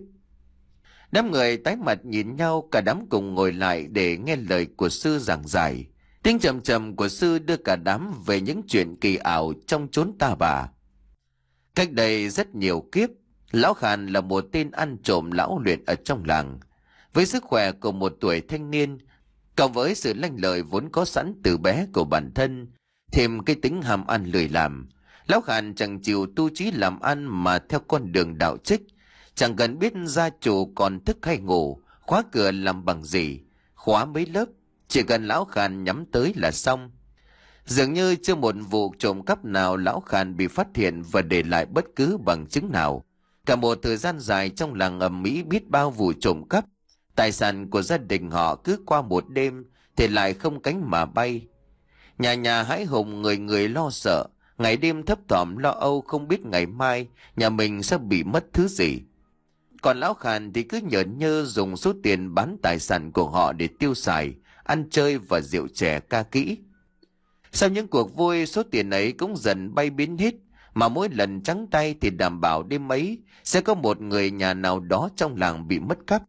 A: Đám người tái mặt nhìn nhau, cả đám cùng ngồi lại để nghe lời của sư giảng giải. Tiếng trầm trầm của sư đưa cả đám về những chuyện kỳ ảo trong chốn ta bà. Cách đây rất nhiều kiếp, Lão Khàn là một tên ăn trộm lão luyện ở trong làng. Với sức khỏe của một tuổi thanh niên, cộng với sự lanh lợi vốn có sẵn từ bé của bản thân, thêm cái tính ham ăn lười làm, Lão Khàn chẳng chịu tu trí làm ăn mà theo con đường đạo trích. Chẳng cần biết gia chủ còn thức hay ngủ, khóa cửa làm bằng gì, khóa mấy lớp, chỉ cần Lão Khàn nhắm tới là xong. Dường như chưa một vụ trộm cắp nào Lão Khàn bị phát hiện và để lại bất cứ bằng chứng nào. Cả một thời gian dài trong làng ầm ĩ biết bao vụ trộm cắp, tài sản của gia đình họ cứ qua một đêm thì lại không cánh mà bay. Nhà nhà hãi hùng, người người lo sợ, ngày đêm thấp thỏm lo âu không biết ngày mai nhà mình sẽ bị mất thứ gì. Còn Lão Khàn thì cứ nhởn nhơ dùng số tiền bán tài sản của họ để tiêu xài, ăn chơi và rượu chè ca kỹ. Sau những cuộc vui, số tiền ấy cũng dần bay biến hết, mà mỗi lần trắng tay thì đảm bảo đêm ấy sẽ có một người nhà nào đó trong làng bị mất cắp.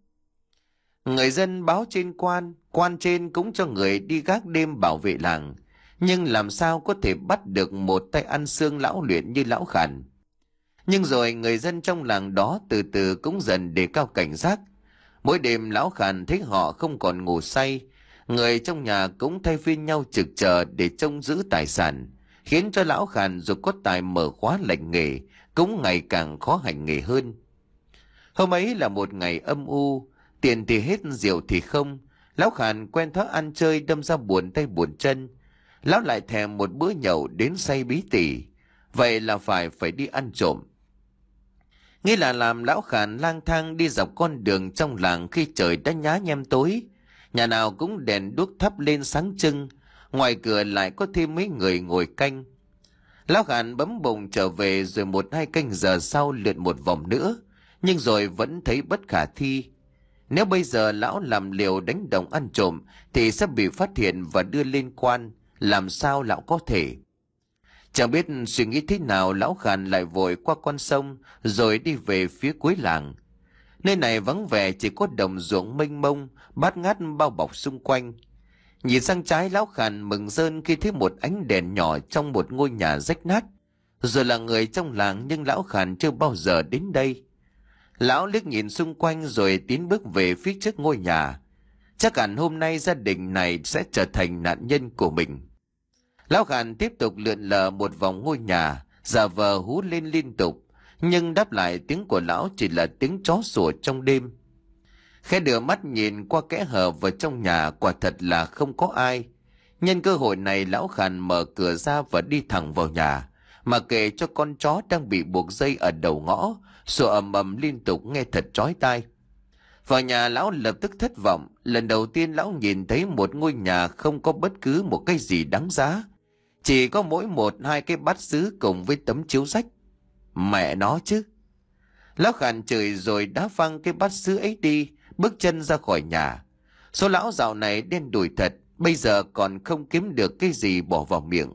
A: Người dân báo trên quan, quan trên cũng cho người đi gác đêm bảo vệ làng, nhưng làm sao có thể bắt được một tay ăn xương lão luyện như Lão Khàn. Nhưng rồi người dân trong làng đó từ từ cũng dần đề cao cảnh giác. Mỗi đêm Lão Khàn thấy họ không còn ngủ say, người trong nhà cũng thay phiên nhau trực chờ để trông giữ tài sản, khiến cho Lão Khàn dù có tài mở khóa lệnh nghề cũng ngày càng khó hành nghề hơn. Hôm ấy là một ngày âm u, tiền thì hết, rượu thì không. Lão Khàn quen thói ăn chơi đâm ra buồn tay buồn chân. Lão lại thèm một bữa nhậu đến say bí tỉ, vậy là phải phải đi ăn trộm. Nghĩ là làm, Lão Khàn lang thang đi dọc con đường trong làng khi trời đã nhá nhem tối. Nhà nào cũng đèn đuốc thắp lên sáng trưng, ngoài cửa lại có thêm mấy người ngồi canh. Lão Khàn bấm bụng trở về, rồi một hai canh giờ sau lượn một vòng nữa, nhưng rồi vẫn thấy bất khả thi. Nếu bây giờ lão làm liều đánh đồng ăn trộm thì sẽ bị phát hiện và đưa lên quan, làm sao lão có thể? Chẳng biết suy nghĩ thế nào, Lão Khàn lại vội qua con sông rồi đi về phía cuối làng. Nơi này vắng vẻ, chỉ có đồng ruộng mênh mông, bát ngát bao bọc xung quanh. Nhìn sang trái, Lão Khàn mừng rơn khi thấy một ánh đèn nhỏ trong một ngôi nhà rách nát. Rồi là người trong làng, nhưng Lão Khàn chưa bao giờ đến đây. Lão liếc nhìn xung quanh rồi tiến bước về phía trước ngôi nhà. Chắc hẳn hôm nay gia đình này sẽ trở thành nạn nhân của mình. Lão Khàn tiếp tục lượn lờ một vòng ngôi nhà, giả vờ hú lên liên tục, nhưng đáp lại tiếng của lão chỉ là tiếng chó sủa trong đêm. Khẽ đưa mắt nhìn qua kẽ hở vào trong nhà, quả thật là không có ai. Nhân cơ hội này, lão Khàn mở cửa ra và đi thẳng vào nhà, mà kệ cho con chó đang bị buộc dây ở đầu ngõ sủa ầm ầm liên tục nghe thật chói tai. Vào nhà, lão lập tức thất vọng. Lần đầu tiên lão nhìn thấy một ngôi nhà không có bất cứ một cái gì đáng giá, chỉ có mỗi một hai cái bát sứ cùng với tấm chiếu rách. Mẹ nó chứ! Lão Khàn chửi rồi đá văng cái bát sứ ấy đi, bước chân ra khỏi nhà. Số lão dạo này đen đủi thật, bây giờ còn không kiếm được cái gì bỏ vào miệng.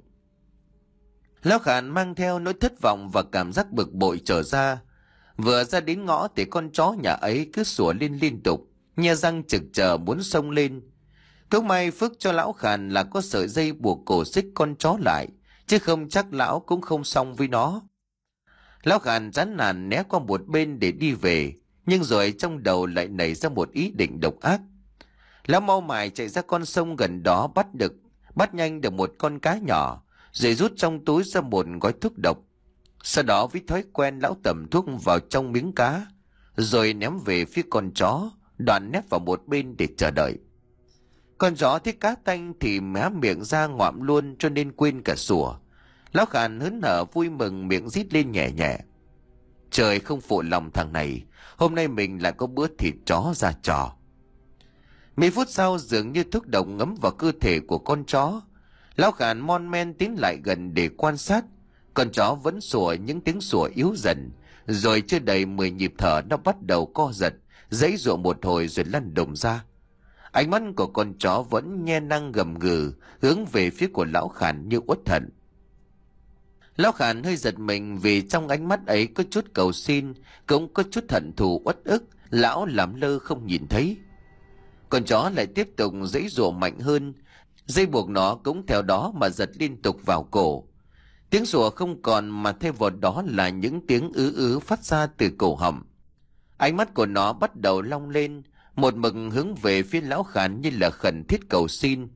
A: Lão Khàn mang theo nỗi thất vọng và cảm giác bực bội trở ra. Vừa ra đến ngõ thì con chó nhà ấy cứ sủa lên liên tục, nhe răng trực chờ muốn xông lên. Cũng may phước cho lão Khàn là có sợi dây buộc cổ xích con chó lại, chứ không chắc lão cũng không xong với nó. Lão Khàn chán nản né qua một bên để đi về, nhưng rồi trong đầu lại nảy ra một ý định độc ác. Lão mau mải chạy ra con sông gần đó, bắt được bắt nhanh được một con cá nhỏ, rồi rút trong túi ra một gói thuốc độc. Sau đó với thói quen, lão tẩm thuốc vào trong miếng cá, rồi ném về phía con chó, đoạn nép vào một bên để chờ đợi. Con chó thấy cá tanh thì mé miệng ra ngoạm luôn, cho nên quên cả sủa. Lão Khàn hớn hở vui mừng, miệng rít lên nhẹ nhẹ. Trời không phụ lòng thằng này, hôm nay mình lại có bữa thịt chó ra trò. Mấy phút sau, dường như thuốc độc ngấm vào cơ thể của con chó. Lão Khàn mon men tiến lại gần để quan sát. Con chó vẫn sủa những tiếng sủa yếu dần, rồi chưa đầy mười nhịp thở nó bắt đầu co giật, giãy giụa một hồi rồi lăn đùng ra. Ánh mắt của con chó vẫn nhe nang gầm gừ, hướng về phía của lão Khàn như uất hận. Lão Khàn hơi giật mình vì trong ánh mắt ấy có chút cầu xin, cũng có chút hận thù uất ức. Lão làm lơ không nhìn thấy. Con chó lại tiếp tục giãy giụa mạnh hơn, dây buộc nó cũng theo đó mà giật liên tục vào cổ. Tiếng sủa không còn, mà thay vào đó là những tiếng ứ ứ phát ra từ cổ họng. Ánh mắt của nó bắt đầu long lên, một mực hướng về phía lão Khàn như là khẩn thiết cầu xin.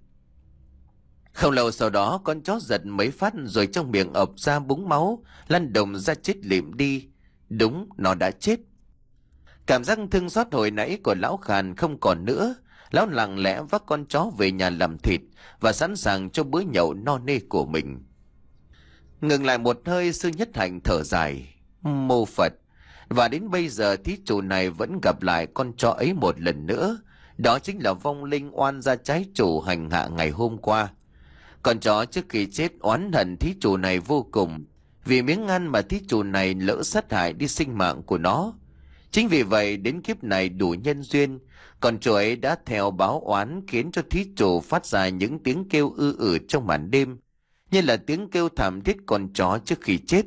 A: Không lâu sau đó, con chó giật mấy phát rồi trong miệng ập ra búng máu, lăn đùng ra chết lịm đi. Đúng, nó đã chết. Cảm giác thương xót hồi nãy của lão Khàn không còn nữa. Lão lặng lẽ vác con chó về nhà làm thịt và sẵn sàng cho bữa nhậu no nê của mình. Ngừng lại một hơi, Sư Nhất Hạnh thở dài. Mô Phật! Và đến bây giờ thí chủ này vẫn gặp lại con chó ấy một lần nữa. Đó chính là vong linh oan gia trái chủ hành hạ ngày hôm qua. Con chó trước khi chết oán hận thí chủ này vô cùng, vì miếng ăn mà thí chủ này lỡ sát hại đi sinh mạng của nó. Chính vì vậy đến kiếp này đủ nhân duyên, con chó ấy đã theo báo oán, khiến cho thí chủ phát ra những tiếng kêu ư ử trong màn đêm, như là tiếng kêu thảm thiết con chó trước khi chết.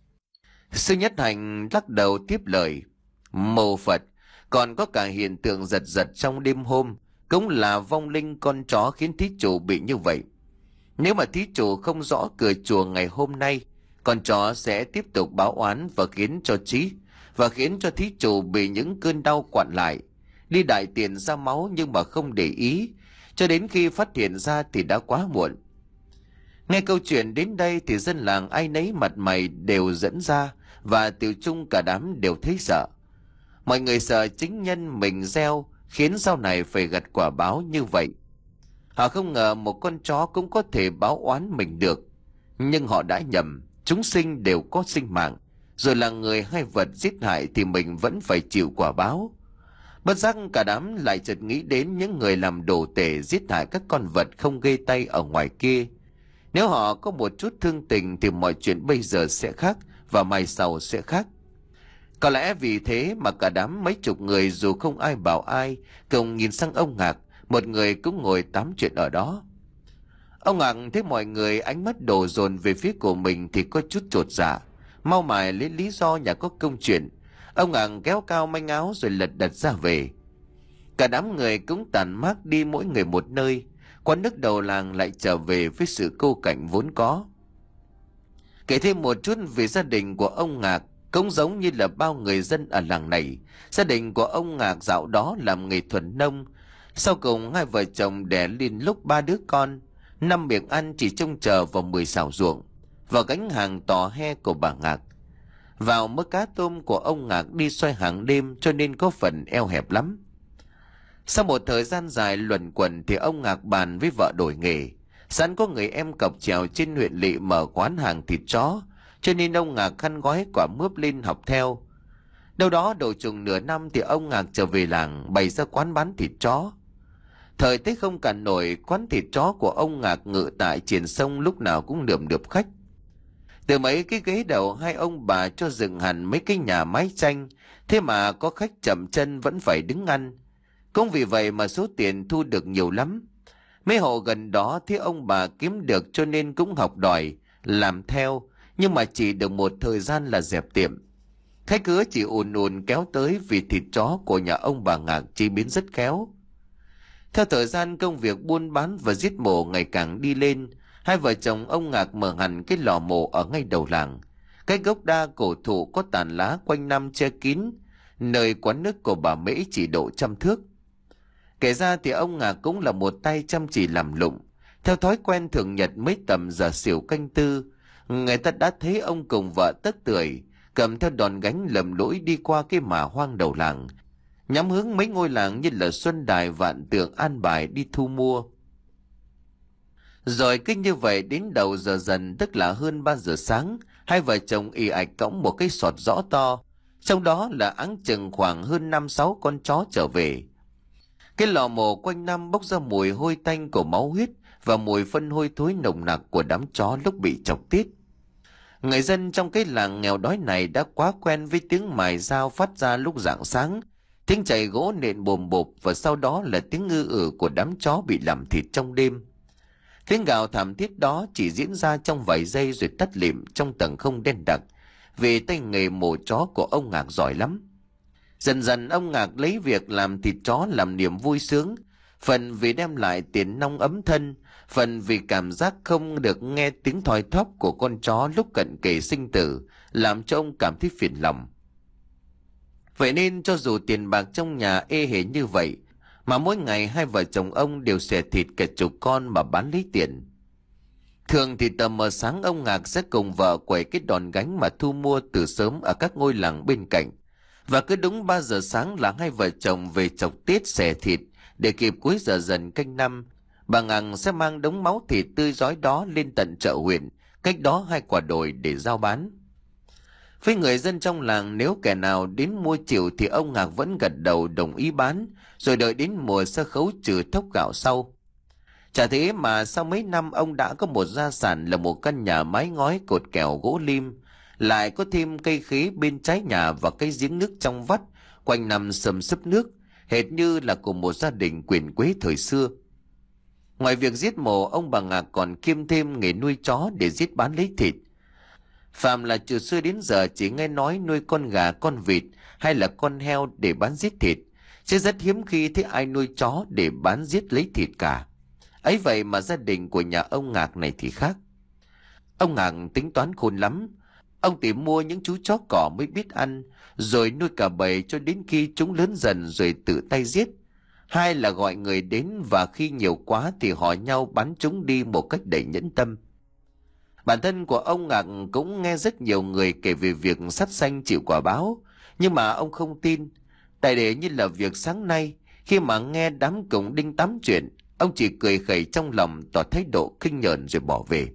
A: Sư Nhất Hạnh lắc đầu tiếp lời. Mô Phật! Còn có cả hiện tượng giật giật trong đêm hôm, cũng là vong linh con chó khiến thí chủ bị như vậy. Nếu mà thí chủ không rõ cửa chùa ngày hôm nay, con chó sẽ tiếp tục báo oán và khiến cho trí và khiến cho thí chủ bị những cơn đau quặn lại, đi đại tiện ra máu nhưng mà không để ý, cho đến khi phát hiện ra thì đã quá muộn. Nghe câu chuyện đến đây thì dân làng ai nấy mặt mày đều dẫn ra, và tiểu chung cả đám đều thấy sợ. Mọi người sợ chính nhân mình gieo khiến sau này phải gặt quả báo như vậy. Họ không ngờ một con chó cũng có thể báo oán mình được. Nhưng họ đã nhầm, chúng sinh đều có sinh mạng, rồi là người hay vật giết hại thì mình vẫn phải chịu quả báo. Bất giác cả đám lại chợt nghĩ đến những người làm đồ tể giết hại các con vật không ghê tay ở ngoài kia. Nếu họ có một chút thương tình thì mọi chuyện bây giờ sẽ khác, và mai sau sẽ khác. Có lẽ vì thế mà cả đám mấy chục người dù không ai bảo ai, cùng nhìn sang ông Ngạc, một người cũng ngồi tám chuyện ở đó. Ông Ngạc thấy mọi người ánh mắt đổ dồn về phía của mình thì có chút chột dạ, mau mải lấy lý do nhà có công chuyện. Ông Ngạc kéo cao manh áo rồi lật đật ra về. Cả đám người cũng tản mát đi mỗi người một nơi. Quán nước đầu làng lại trở về với sự cô cảnh vốn có. Kể thêm một chút về gia đình của ông Ngạc, cũng giống như là bao người dân ở làng này. Gia đình của ông Ngạc dạo đó làm nghề thuần nông. Sau cùng hai vợ chồng đẻ liên lúc ba đứa con, năm miệng ăn chỉ trông chờ vào mười xào ruộng và gánh hàng tò he của bà Ngạc. Vào mớ cá tôm của ông Ngạc đi xoay hàng đêm cho nên có phần eo hẹp lắm. Sau một thời gian dài luẩn quẩn thì ông Ngạc bàn với vợ đổi nghề. Sẵn có người em cọc chèo trên huyện lỵ mở quán hàng thịt chó, cho nên ông Ngạc khăn gói quả mướp lên học theo. Đâu đó độ chừng nửa năm thì ông Ngạc trở về làng bày ra quán bán thịt chó. Thời Tết không cản nổi, quán thịt chó của ông Ngạc ngự tại triển sông lúc nào cũng nườm nượp khách. Từ mấy cái ghế đầu hai ông bà cho dựng hẳn mấy cái nhà mái tranh, thế mà có khách chậm chân vẫn phải đứng ăn. Cũng vì vậy mà số tiền thu được nhiều lắm. Mấy hộ gần đó thấy ông bà kiếm được cho nên cũng học đòi, làm theo, nhưng mà chỉ được một thời gian là dẹp tiệm. Khách cứ chỉ ùn ùn kéo tới vì thịt chó của nhà ông bà Ngạc chế biến rất khéo. Theo thời gian công việc buôn bán và giết mổ ngày càng đi lên, hai vợ chồng ông Ngạc mở hẳn cái lò mổ ở ngay đầu làng. Cái gốc đa cổ thụ có tàn lá quanh năm che kín, nơi quán nước của bà Mễ chỉ độ trăm thước. Kể ra thì ông Ngạc cũng là một tay chăm chỉ làm lụng. Theo thói quen thường nhật mấy tầm giờ xỉu canh tư, người ta đã thấy ông cùng vợ tất tưởi, cầm theo đòn gánh lầm lũi đi qua cái mả hoang đầu làng, nhắm hướng mấy ngôi làng như là Xuân Đài, Vạn Tượng, An Bài đi thu mua. Rồi cứ như vậy đến đầu giờ dần, tức là hơn ba giờ sáng, hai vợ chồng ì ạch cõng một cái sọt giõ to, trong đó là áng chừng khoảng hơn năm sáu con chó trở về. Cái lò mổ quanh năm bốc ra mùi hôi tanh của máu huyết và mùi phân hôi thối nồng nặc của đám chó lúc bị chọc tiết. Người dân trong cái làng nghèo đói này đã quá quen với tiếng mài dao phát ra lúc rạng sáng, tiếng chày gỗ nện bồm bộp và sau đó là tiếng ngư ử của đám chó bị làm thịt trong đêm. Tiếng gào thảm thiết đó chỉ diễn ra trong vài giây rồi tắt lịm trong tầng không đen đặc, vì tay nghề mổ chó của ông Ngạc giỏi lắm. Dần dần ông Ngạc lấy việc làm thịt chó làm niềm vui sướng, phần vì đem lại tiền nong ấm thân, phần vì cảm giác không được nghe tiếng thoi thóp của con chó lúc cận kề sinh tử, làm cho ông cảm thấy phiền lòng. Vậy nên cho dù tiền bạc trong nhà ê hề như vậy, mà mỗi ngày hai vợ chồng ông đều xẻ thịt cả chục con mà bán lấy tiền. Thường thì tầm mờ sáng ông Ngạc sẽ cùng vợ quẩy cái đòn gánh mà thu mua từ sớm ở các ngôi làng bên cạnh. Và cứ đúng ba giờ sáng là hai vợ chồng về chọc tiết xẻ thịt để kịp cuối giờ dần canh năm. Bà Ngạc sẽ mang đống máu thịt tươi rói đó lên tận chợ huyện, cách đó hai quả đồi để giao bán. Với người dân trong làng, nếu kẻ nào đến mua chịu thì ông Ngạc vẫn gật đầu đồng ý bán, rồi đợi đến mùa sơ khấu trừ thóc gạo sau. Chả thế mà sau mấy năm ông đã có một gia sản là một căn nhà mái ngói cột kèo gỗ lim, lại có thêm cây khế bên trái nhà và cây giếng nước trong vắt, quanh năm xâm xấp nước, hệt như là của một gia đình quyền quý thời xưa. Ngoài việc giết mổ, ông bà Ngạc còn kiêm thêm nghề nuôi chó để giết bán lấy thịt. Phạm là từ xưa đến giờ chỉ nghe nói nuôi con gà, con vịt hay là con heo để bán giết thịt, chứ rất hiếm khi thấy ai nuôi chó để bán giết lấy thịt cả. Ấy vậy mà gia đình của nhà ông Ngạc này thì khác. Ông Ngạc tính toán khôn lắm. Ông tìm mua những chú chó cỏ mới biết ăn, rồi nuôi cả bầy cho đến khi chúng lớn dần rồi tự tay giết. Hai là gọi người đến và khi nhiều quá thì họ nhau bắn chúng đi một cách đầy nhẫn tâm. Bản thân của ông Ngạc cũng nghe rất nhiều người kể về việc sát sanh chịu quả báo, nhưng mà ông không tin. Đại để như là việc sáng nay, khi mà nghe đám cùng đinh tám chuyện, ông chỉ cười khẩy trong lòng tỏ thái độ khinh nhờn rồi bỏ về.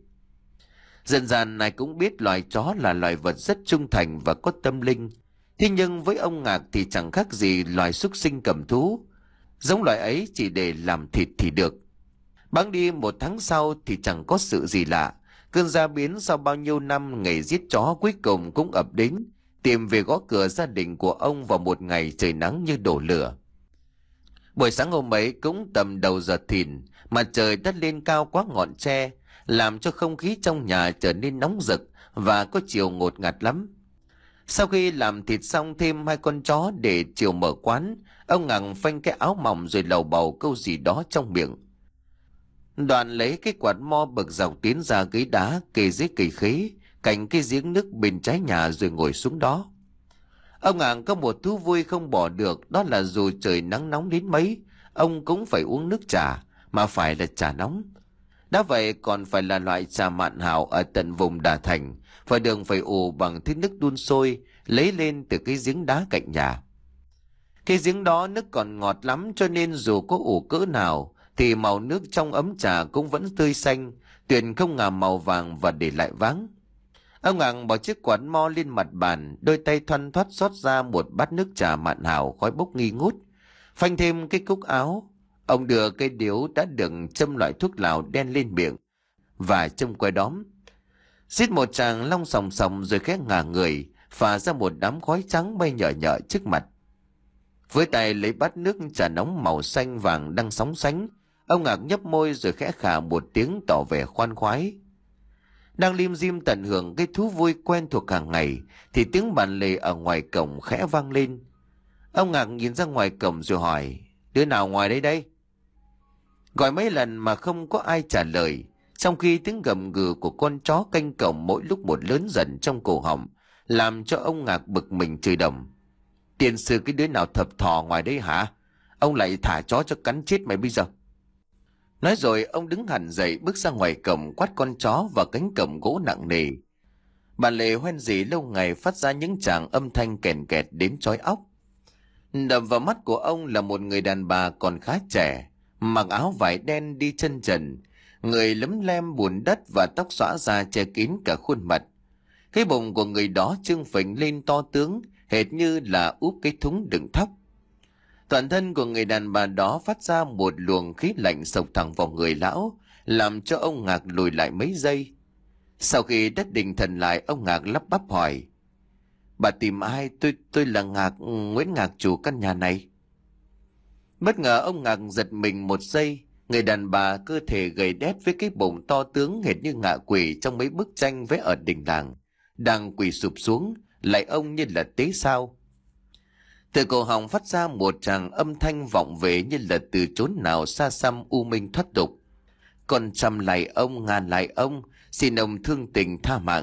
A: Dần dần này cũng biết loài chó là loài vật rất trung thành và có tâm linh. Thế nhưng với ông Ngạc thì chẳng khác gì loài súc sinh cầm thú. Giống loài ấy chỉ để làm thịt thì được. Bẵng đi một tháng sau thì chẳng có sự gì lạ. Cơn gia biến sau bao nhiêu năm ngày giết chó cuối cùng cũng ập đến, tìm về gõ cửa gia đình của ông vào một ngày trời nắng như đổ lửa. Buổi sáng hôm ấy cũng tầm đầu giờ thìn, mặt trời đã lên cao quá ngọn tre, làm cho không khí trong nhà trở nên nóng rực và có chiều ngột ngạt lắm. Sau khi làm thịt xong thêm hai con chó để chiều mở quán, ông Ngạc phanh cái áo mỏng rồi lầu bầu câu gì đó trong miệng. Đoạn lấy cái quạt mo bực dọc tiến ra ghế đá kề dưới cây khế, cạnh cái giếng nước bên trái nhà rồi ngồi xuống đó. Ông Ngạc có một thú vui không bỏ được, đó là dù trời nắng nóng đến mấy, ông cũng phải uống nước trà, mà phải là trà nóng. Đã vậy còn phải là loại trà mạn hảo ở tận vùng Đà Thành, và đường phải ủ bằng thứ nước đun sôi lấy lên từ cái giếng đá cạnh nhà. Cái giếng đó nước còn ngọt lắm, cho nên dù có ủ cỡ nào thì màu nước trong ấm trà cũng vẫn tươi xanh, tuyệt không ngả màu vàng và để lại váng. Ông Ngạn bỏ chiếc quạt mo lên mặt bàn, đôi tay thoăn thoắt rót ra một bát nước trà mạn hảo khói bốc nghi ngút, phanh thêm cái cúc áo. Ông đưa cây điếu đã được châm loại thuốc lào đen lên miệng và châm que đóm, xít một tràng long sòng sòng rồi khẽ ngả người, phả ra một đám khói trắng bay nhở nhở trước mặt. Với tay lấy bát nước trà nóng màu xanh vàng đang sóng sánh, ông Ngạn nhấp môi rồi khẽ khà một tiếng tỏ vẻ khoan khoái. Đang lim dim tận hưởng cái thú vui quen thuộc hàng ngày thì tiếng bàn lề ở ngoài cổng khẽ vang lên. Ông Ngạn nhìn ra ngoài cổng rồi hỏi: "Đứa nào ngoài đây đây?" Gọi mấy lần mà không có ai trả lời, trong khi tiếng gầm gừ của con chó canh cổng mỗi lúc một lớn dần trong cổ họng, làm cho ông Ngạn bực mình chửi đầm: "Tiền sư cái đứa nào thập thò ngoài đây hả? Ông lại thả chó cho cắn chết mày bây giờ." Nói rồi ông đứng hẳn dậy bước ra ngoài cổng, quát con chó vào cánh cổng gỗ nặng nề. Bàn lề hoen dỉ lâu ngày phát ra những tràng âm thanh kèn kẹt đến chói óc. Đập vào mắt của ông là một người đàn bà còn khá trẻ, mặc áo vải đen đi chân trần, người lấm lem bùn đất và tóc xõa ra che kín cả khuôn mặt. Cái bụng của người đó trưng phình lên to tướng, hệt như là úp cái thúng đựng thóc. Toàn thân của người đàn bà đó phát ra một luồng khí lạnh xộc thẳng vào người lão, làm cho ông Ngạc lùi lại mấy giây. Sau khi đất định thần lại, ông Ngạc lắp bắp hỏi: "Bà tìm ai? Tôi tôi là Ngạc, Nguyễn Ngạc, chủ căn nhà này." Bất ngờ ông Ngạc giật mình một giây. Người đàn bà cơ thể gầy đét với cái bụng to tướng hệt như ngạ quỷ trong mấy bức tranh vẽ ở đình làng, đang quỳ sụp xuống lại ông như là tế sao. Từ cổ họng phát ra một tràng âm thanh vọng về như là từ chốn nào xa xăm u minh thoát tục: "Con trăm lại ông, ngàn lại ông, xin ông thương tình tha mạng."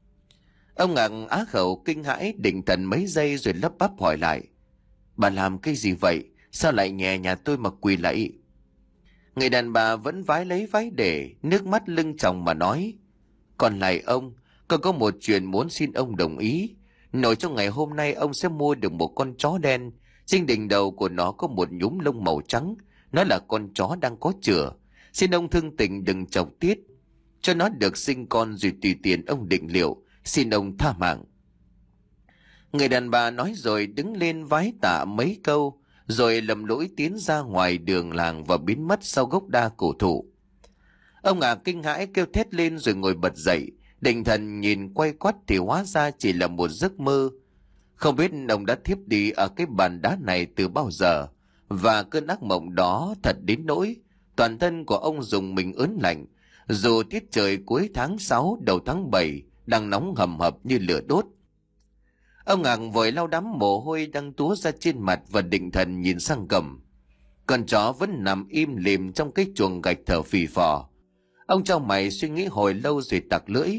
A: Ông Ngạc á khẩu kinh hãi định thần mấy giây rồi lắp bắp hỏi lại: "Bà làm cái gì vậy? Sao lại nhẹ nhà tôi mà quỳ lạy?" Người đàn bà vẫn vái lấy vái để, nước mắt lưng tròng mà nói: "Còn lại ông, con có một chuyện muốn xin ông đồng ý. Nội trong ngày hôm nay ông sẽ mua được một con chó đen, trên đỉnh đầu của nó có một nhúm lông màu trắng, nó là con chó đang có chửa. Xin ông thương tình đừng chọc tiết, cho nó được sinh con rồi tùy tiền ông định liệu, xin ông tha mạng." Người đàn bà nói rồi đứng lên vái tạ mấy câu, rồi lầm lũi tiến ra ngoài đường làng và biến mất sau gốc đa cổ thụ. Ông Ngạc kinh hãi kêu thét lên rồi ngồi bật dậy, định thần nhìn quay quắt thì hóa ra chỉ là một giấc mơ. Không biết ông đã thiếp đi ở cái bàn đá này từ bao giờ, và cơn ác mộng đó thật đến nỗi toàn thân của ông dùng mình ớn lạnh, dù tiết trời cuối tháng sáu đầu tháng bảy đang nóng hầm hập như lửa đốt. Ông Ngạc vội lau đám mồ hôi đang túa ra trên mặt và định thần nhìn sang cầm. Con chó vẫn nằm im lìm trong cái chuồng gạch thở phì phò. Ông chau mày suy nghĩ hồi lâu rồi tặc lưỡi: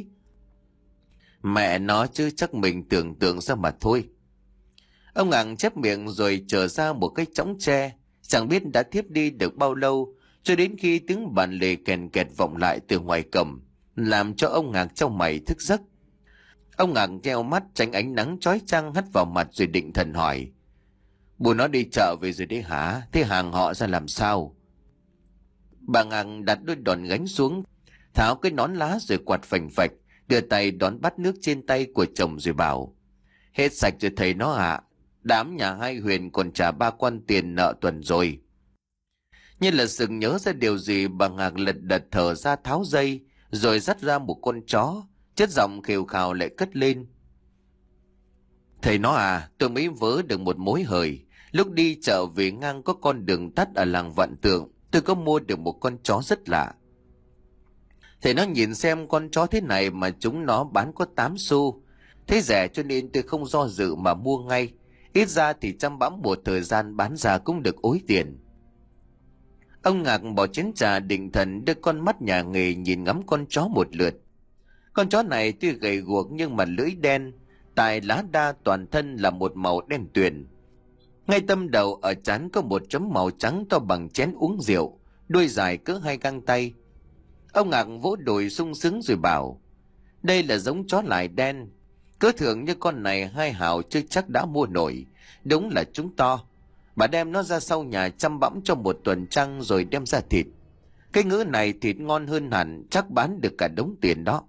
A: "Mẹ nó chứ, chắc mình tưởng tượng ra mà thôi." Ông Ngạc chép miệng rồi trở ra một cái chõng tre, chẳng biết đã thiếp đi được bao lâu, cho đến khi tiếng bàn lề kèn kẹt vọng lại từ ngoài cổng, làm cho ông Ngạc chau mày thức giấc. Ông Ngạc nheo mắt tránh ánh nắng chói chang hắt vào mặt rồi định thần hỏi: "Bố nó đi chợ về rồi đấy hả? Thế hàng họ ra làm sao?" Bà Ngạc đặt đôi đòn gánh xuống, tháo cái nón lá rồi quạt phành phạch, đưa tay đón bát nước trên tay của chồng rồi bảo: "Hết sạch rồi thầy nó ạ. Đám nhà hai Huyền còn trả ba quan tiền nợ tuần rồi." Như là sực nhớ ra điều gì, bà Ngạc lật đật thở ra tháo dây, rồi dắt ra một con chó, chất giọng khều khào lại cất lên: "Thầy nó à, tôi mới vớ được một mối hời. Lúc đi chợ về ngang có con đường tắt ở làng Vạn Tượng, tôi có mua được một con chó rất lạ. Thầy nó nhìn xem con chó thế này mà chúng nó bán có tám xu. Thế rẻ cho nên tôi không do dự mà mua ngay. Ít ra thì chăm bẵm một thời gian bán ra cũng được ối tiền." Ông Ngạc bỏ chén trà định thần, đưa con mắt nhà nghề nhìn ngắm con chó một lượt. Con chó này tuy gầy guộc nhưng mà lưỡi đen, tại lá đa toàn thân là một màu đen tuyền. Ngay tâm đầu ở trán có một chấm màu trắng to bằng chén uống rượu, đuôi dài cỡ hai găng tay. Ông Ngạc vỗ đùi sung sướng rồi bảo: đây là giống chó lài đen, cớ thưởng như con này hai hào chưa chắc đã mua nổi, đúng là chúng to. Bà đem nó ra sau nhà chăm bẵm trong một tuần trăng rồi đem ra thịt. Cái ngữ này thịt ngon hơn hẳn, chắc bán được cả đống tiền đó.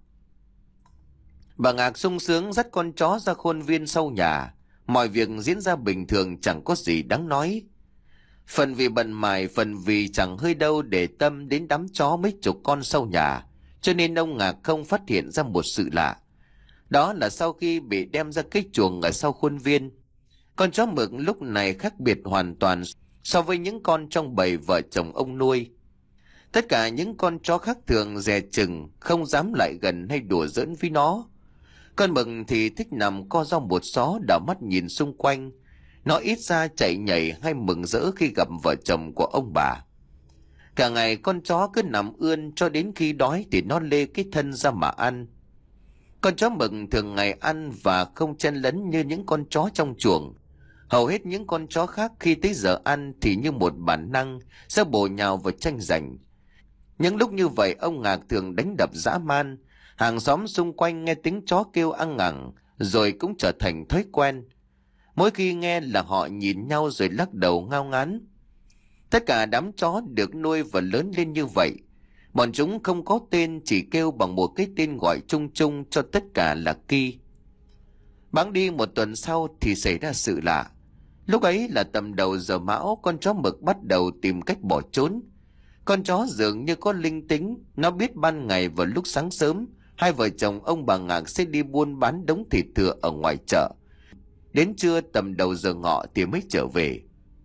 A: Bà Ngạc sung sướng dắt con chó ra khuôn viên sau nhà. Mọi việc diễn ra bình thường, chẳng có gì đáng nói. Phần vì bận mải, phần vì chẳng hơi đâu để tâm đến đám chó mấy chục con sau nhà, cho nên ông Ngạc không phát hiện ra một sự lạ. Đó là sau khi bị đem ra cái chuồng ở sau khuôn viên, con chó mực lúc này khác biệt hoàn toàn so với những con trong bầy vợ chồng ông nuôi. Tất cả những con chó khác thường dè chừng, không dám lại gần hay đùa giỡn với nó. Con mực thì thích nằm co ro một xó, đảo mắt nhìn xung quanh. Nó ít ra chạy nhảy hay mừng rỡ khi gặp vợ chồng của ông bà. Cả ngày con chó cứ nằm ươn, cho đến khi đói thì nó lê cái thân ra mà ăn. Con chó mực thường ngày ăn và không chen lấn như những con chó trong chuồng. Hầu hết những con chó khác khi tới giờ ăn thì như một bản năng sẽ bổ nhào vào tranh giành. Những lúc như vậy ông Ngạc thường đánh đập dã man. Hàng xóm xung quanh nghe tiếng chó kêu ăn ngẳng rồi cũng trở thành thói quen. Mỗi khi nghe là họ nhìn nhau rồi lắc đầu ngao ngán. Tất cả đám chó được nuôi và lớn lên như vậy. Bọn chúng không có tên, chỉ kêu bằng một cái tên gọi chung chung cho tất cả là Ki. Bẵng đi một tuần sau thì xảy ra sự lạ. Lúc ấy là tầm đầu giờ mão, con chó mực bắt đầu tìm cách bỏ trốn. Con chó dường như có linh tính, nó biết ban ngày vào lúc sáng sớm, hai vợ chồng ông bà Ngạc sẽ đi buôn bán đống thịt thừa ở ngoài chợ. Đến trưa tầm đầu giờ ngọ thì mới trở về.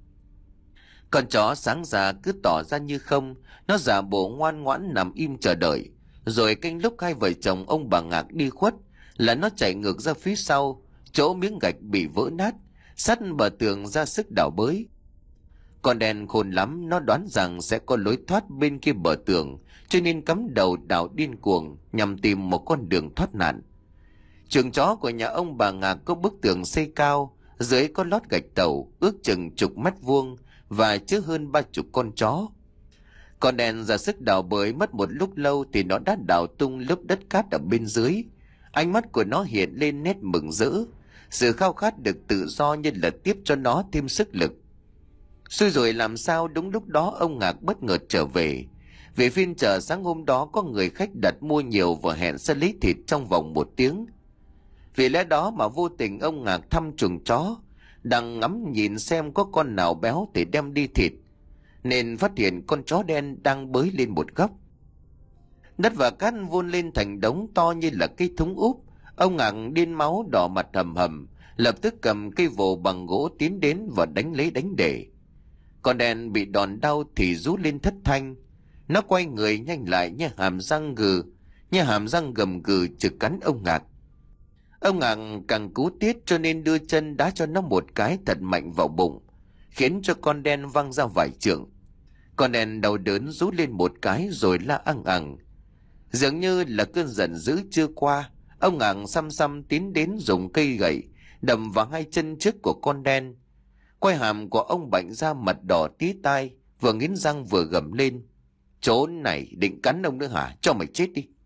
A: Con chó sáng ra cứ tỏ ra như không, nó giả bộ ngoan ngoãn nằm im chờ đợi. Rồi canh lúc hai vợ chồng ông bà Ngạc đi khuất là nó chạy ngược ra phía sau, chỗ miếng gạch bị vỡ nát, sát bờ tường ra sức đào bới. Con đen khôn lắm, nó đoán rằng sẽ có lối thoát bên kia bờ tường, cho nên cắm đầu đào điên cuồng nhằm tìm một con đường thoát nạn. Chuồng chó của nhà ông bà Ngạc có bức tường xây cao, dưới có lót gạch tàu ước chừng chục mét vuông và chứa hơn ba chục con chó. Con đen ra sức đào bới, mất một lúc lâu thì nó đã đào tung lớp đất cát ở bên dưới. Ánh mắt của nó hiện lên nét mừng rỡ, sự khao khát được tự do như là tiếp cho nó thêm sức lực. Xui rồi làm sao đúng lúc đó ông Ngạc bất ngờ trở về. Về phiên chợ sáng hôm đó có người khách đặt mua nhiều và hẹn sẽ lấy thịt trong vòng một tiếng. Vì lẽ đó mà vô tình ông Ngạc thăm chuồng chó, đang ngắm nhìn xem có con nào béo để đem đi thịt, nên phát hiện con chó đen đang bới lên một góc. Đất và cát vun lên thành đống to như là cây thúng úp. Ông Ngạc điên máu đỏ mặt hầm hầm, lập tức cầm cây vồ bằng gỗ tiến đến và đánh lấy đánh để. Con đen bị đòn đau thì rú lên thất thanh. Nó quay người nhanh lại như hàm răng gừ, như hàm răng gầm gừ trực cắn ông Ngạc. Ông Ngạc càng cứu tiết cho nên đưa chân đá cho nó một cái thật mạnh vào bụng, khiến cho con đen văng ra vài trượng. Con đen đau đớn rú lên một cái rồi la ăng ằng. Dường như là cơn giận dữ chưa qua, ông Ngạc xăm xăm tiến đến dùng cây gậy đầm vào hai chân trước của con đen. Quai hàm của ông bệnh ra, mặt đỏ tí tai, vừa nghiến răng vừa gầm lên: "Trốn này, định cắn ông nữa hả? Cho mày chết đi!"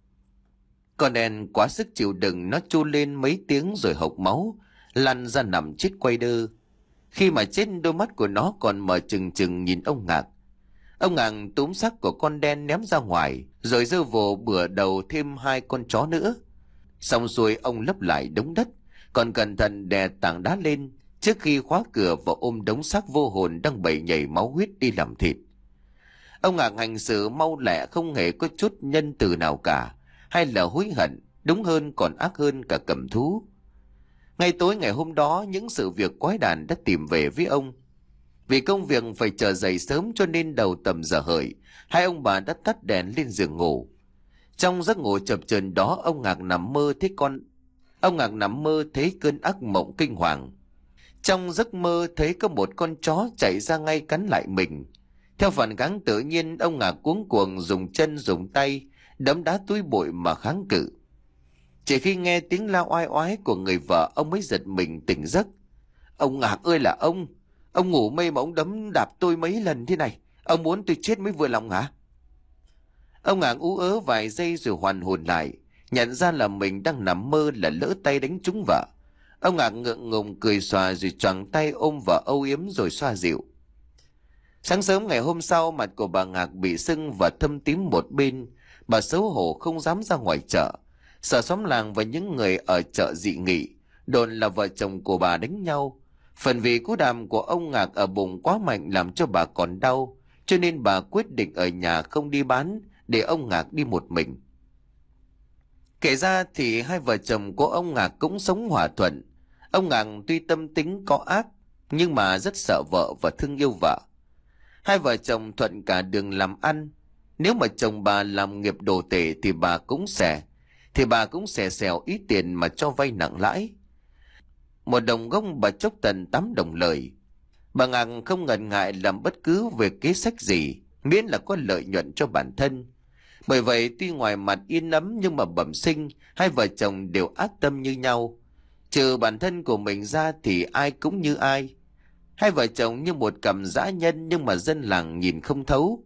A: Con đen quá sức chịu đựng, nó chu lên mấy tiếng rồi hộc máu, lăn ra nằm chết quay đơ. Khi mà chết, đôi mắt của nó còn mở trừng trừng nhìn ông Ngạc. Ông Ngạc túm xác của con đen ném ra ngoài, rồi giơ vồ bừa đầu thêm hai con chó nữa. Xong xuôi ông lấp lại đống đất, còn cẩn thận đè tảng đá lên trước khi khóa cửa và ôm đống xác vô hồn đang bầy nhảy máu huyết đi làm thịt. Ông Ngạc hành xử mau lẹ, không hề có chút nhân từ nào cả, hay là hối hận, đúng hơn còn ác hơn cả cầm thú. Ngay tối ngày hôm đó, những sự việc quái đản đã tìm về với ông. Vì công việc phải chờ dậy sớm cho nên đầu tầm giờ hợi, hai ông bà đã tắt đèn lên giường ngủ. Trong giấc ngủ chập chờn đó, ông Ngạc nằm mơ thấy con ông Ngạc nằm mơ thấy cơn ác mộng kinh hoàng. Trong giấc mơ thấy có một con chó chạy ra ngay cắn lại mình. Theo phản kháng tự nhiên, ông Ngạc cuống cuồng dùng chân dùng tay đấm đá túi bụi mà kháng cự. Chỉ khi nghe tiếng la oai oái của người vợ, ông mới giật mình tỉnh giấc. "Ông Ngạc ơi là ông! Ông ngủ mê mà ông đấm đạp tôi mấy lần thế này. Ông muốn tôi chết mới vừa lòng hả?" Ông Ngạc ú ớ vài giây rồi hoàn hồn lại, nhận ra là mình đang nằm mơ, là lỡ tay đánh trúng vợ. Ông Ngạc ngượng ngùng cười xòa rồi choàng tay ôm vợ âu yếm rồi xoa dịu. Sáng sớm ngày hôm sau, mặt của bà Ngạc bị sưng và thâm tím một bên. Bà xấu hổ không dám ra ngoài chợ, sợ xóm làng và những người ở chợ dị nghị, đồn là vợ chồng của bà đánh nhau. Phần vì cú đàm của ông Ngạc ở bụng quá mạnh làm cho bà còn đau, cho nên bà quyết định ở nhà không đi bán, để ông Ngạc đi một mình. Kể ra thì hai vợ chồng của ông Ngạc cũng sống hòa thuận. Ông Ngạc tuy tâm tính có ác, nhưng mà rất sợ vợ và thương yêu vợ. Hai vợ chồng thuận cả đường làm ăn. Nếu mà chồng bà làm nghiệp đồ tể thì bà cũng xẻ, thì bà cũng xẻ xèo ít tiền mà cho vay nặng lãi. Một đồng gốc bà chốc tận tám đồng lời. Bà Ngạc không ngần ngại làm bất cứ về kế sách gì, miễn là có lợi nhuận cho bản thân. Bởi vậy tuy ngoài mặt yên ấm nhưng mà bẩm sinh hai vợ chồng đều ác tâm như nhau. Trừ bản thân của mình ra thì ai cũng như ai. Hai vợ chồng như một cặp dã nhân nhưng mà dân làng nhìn không thấu.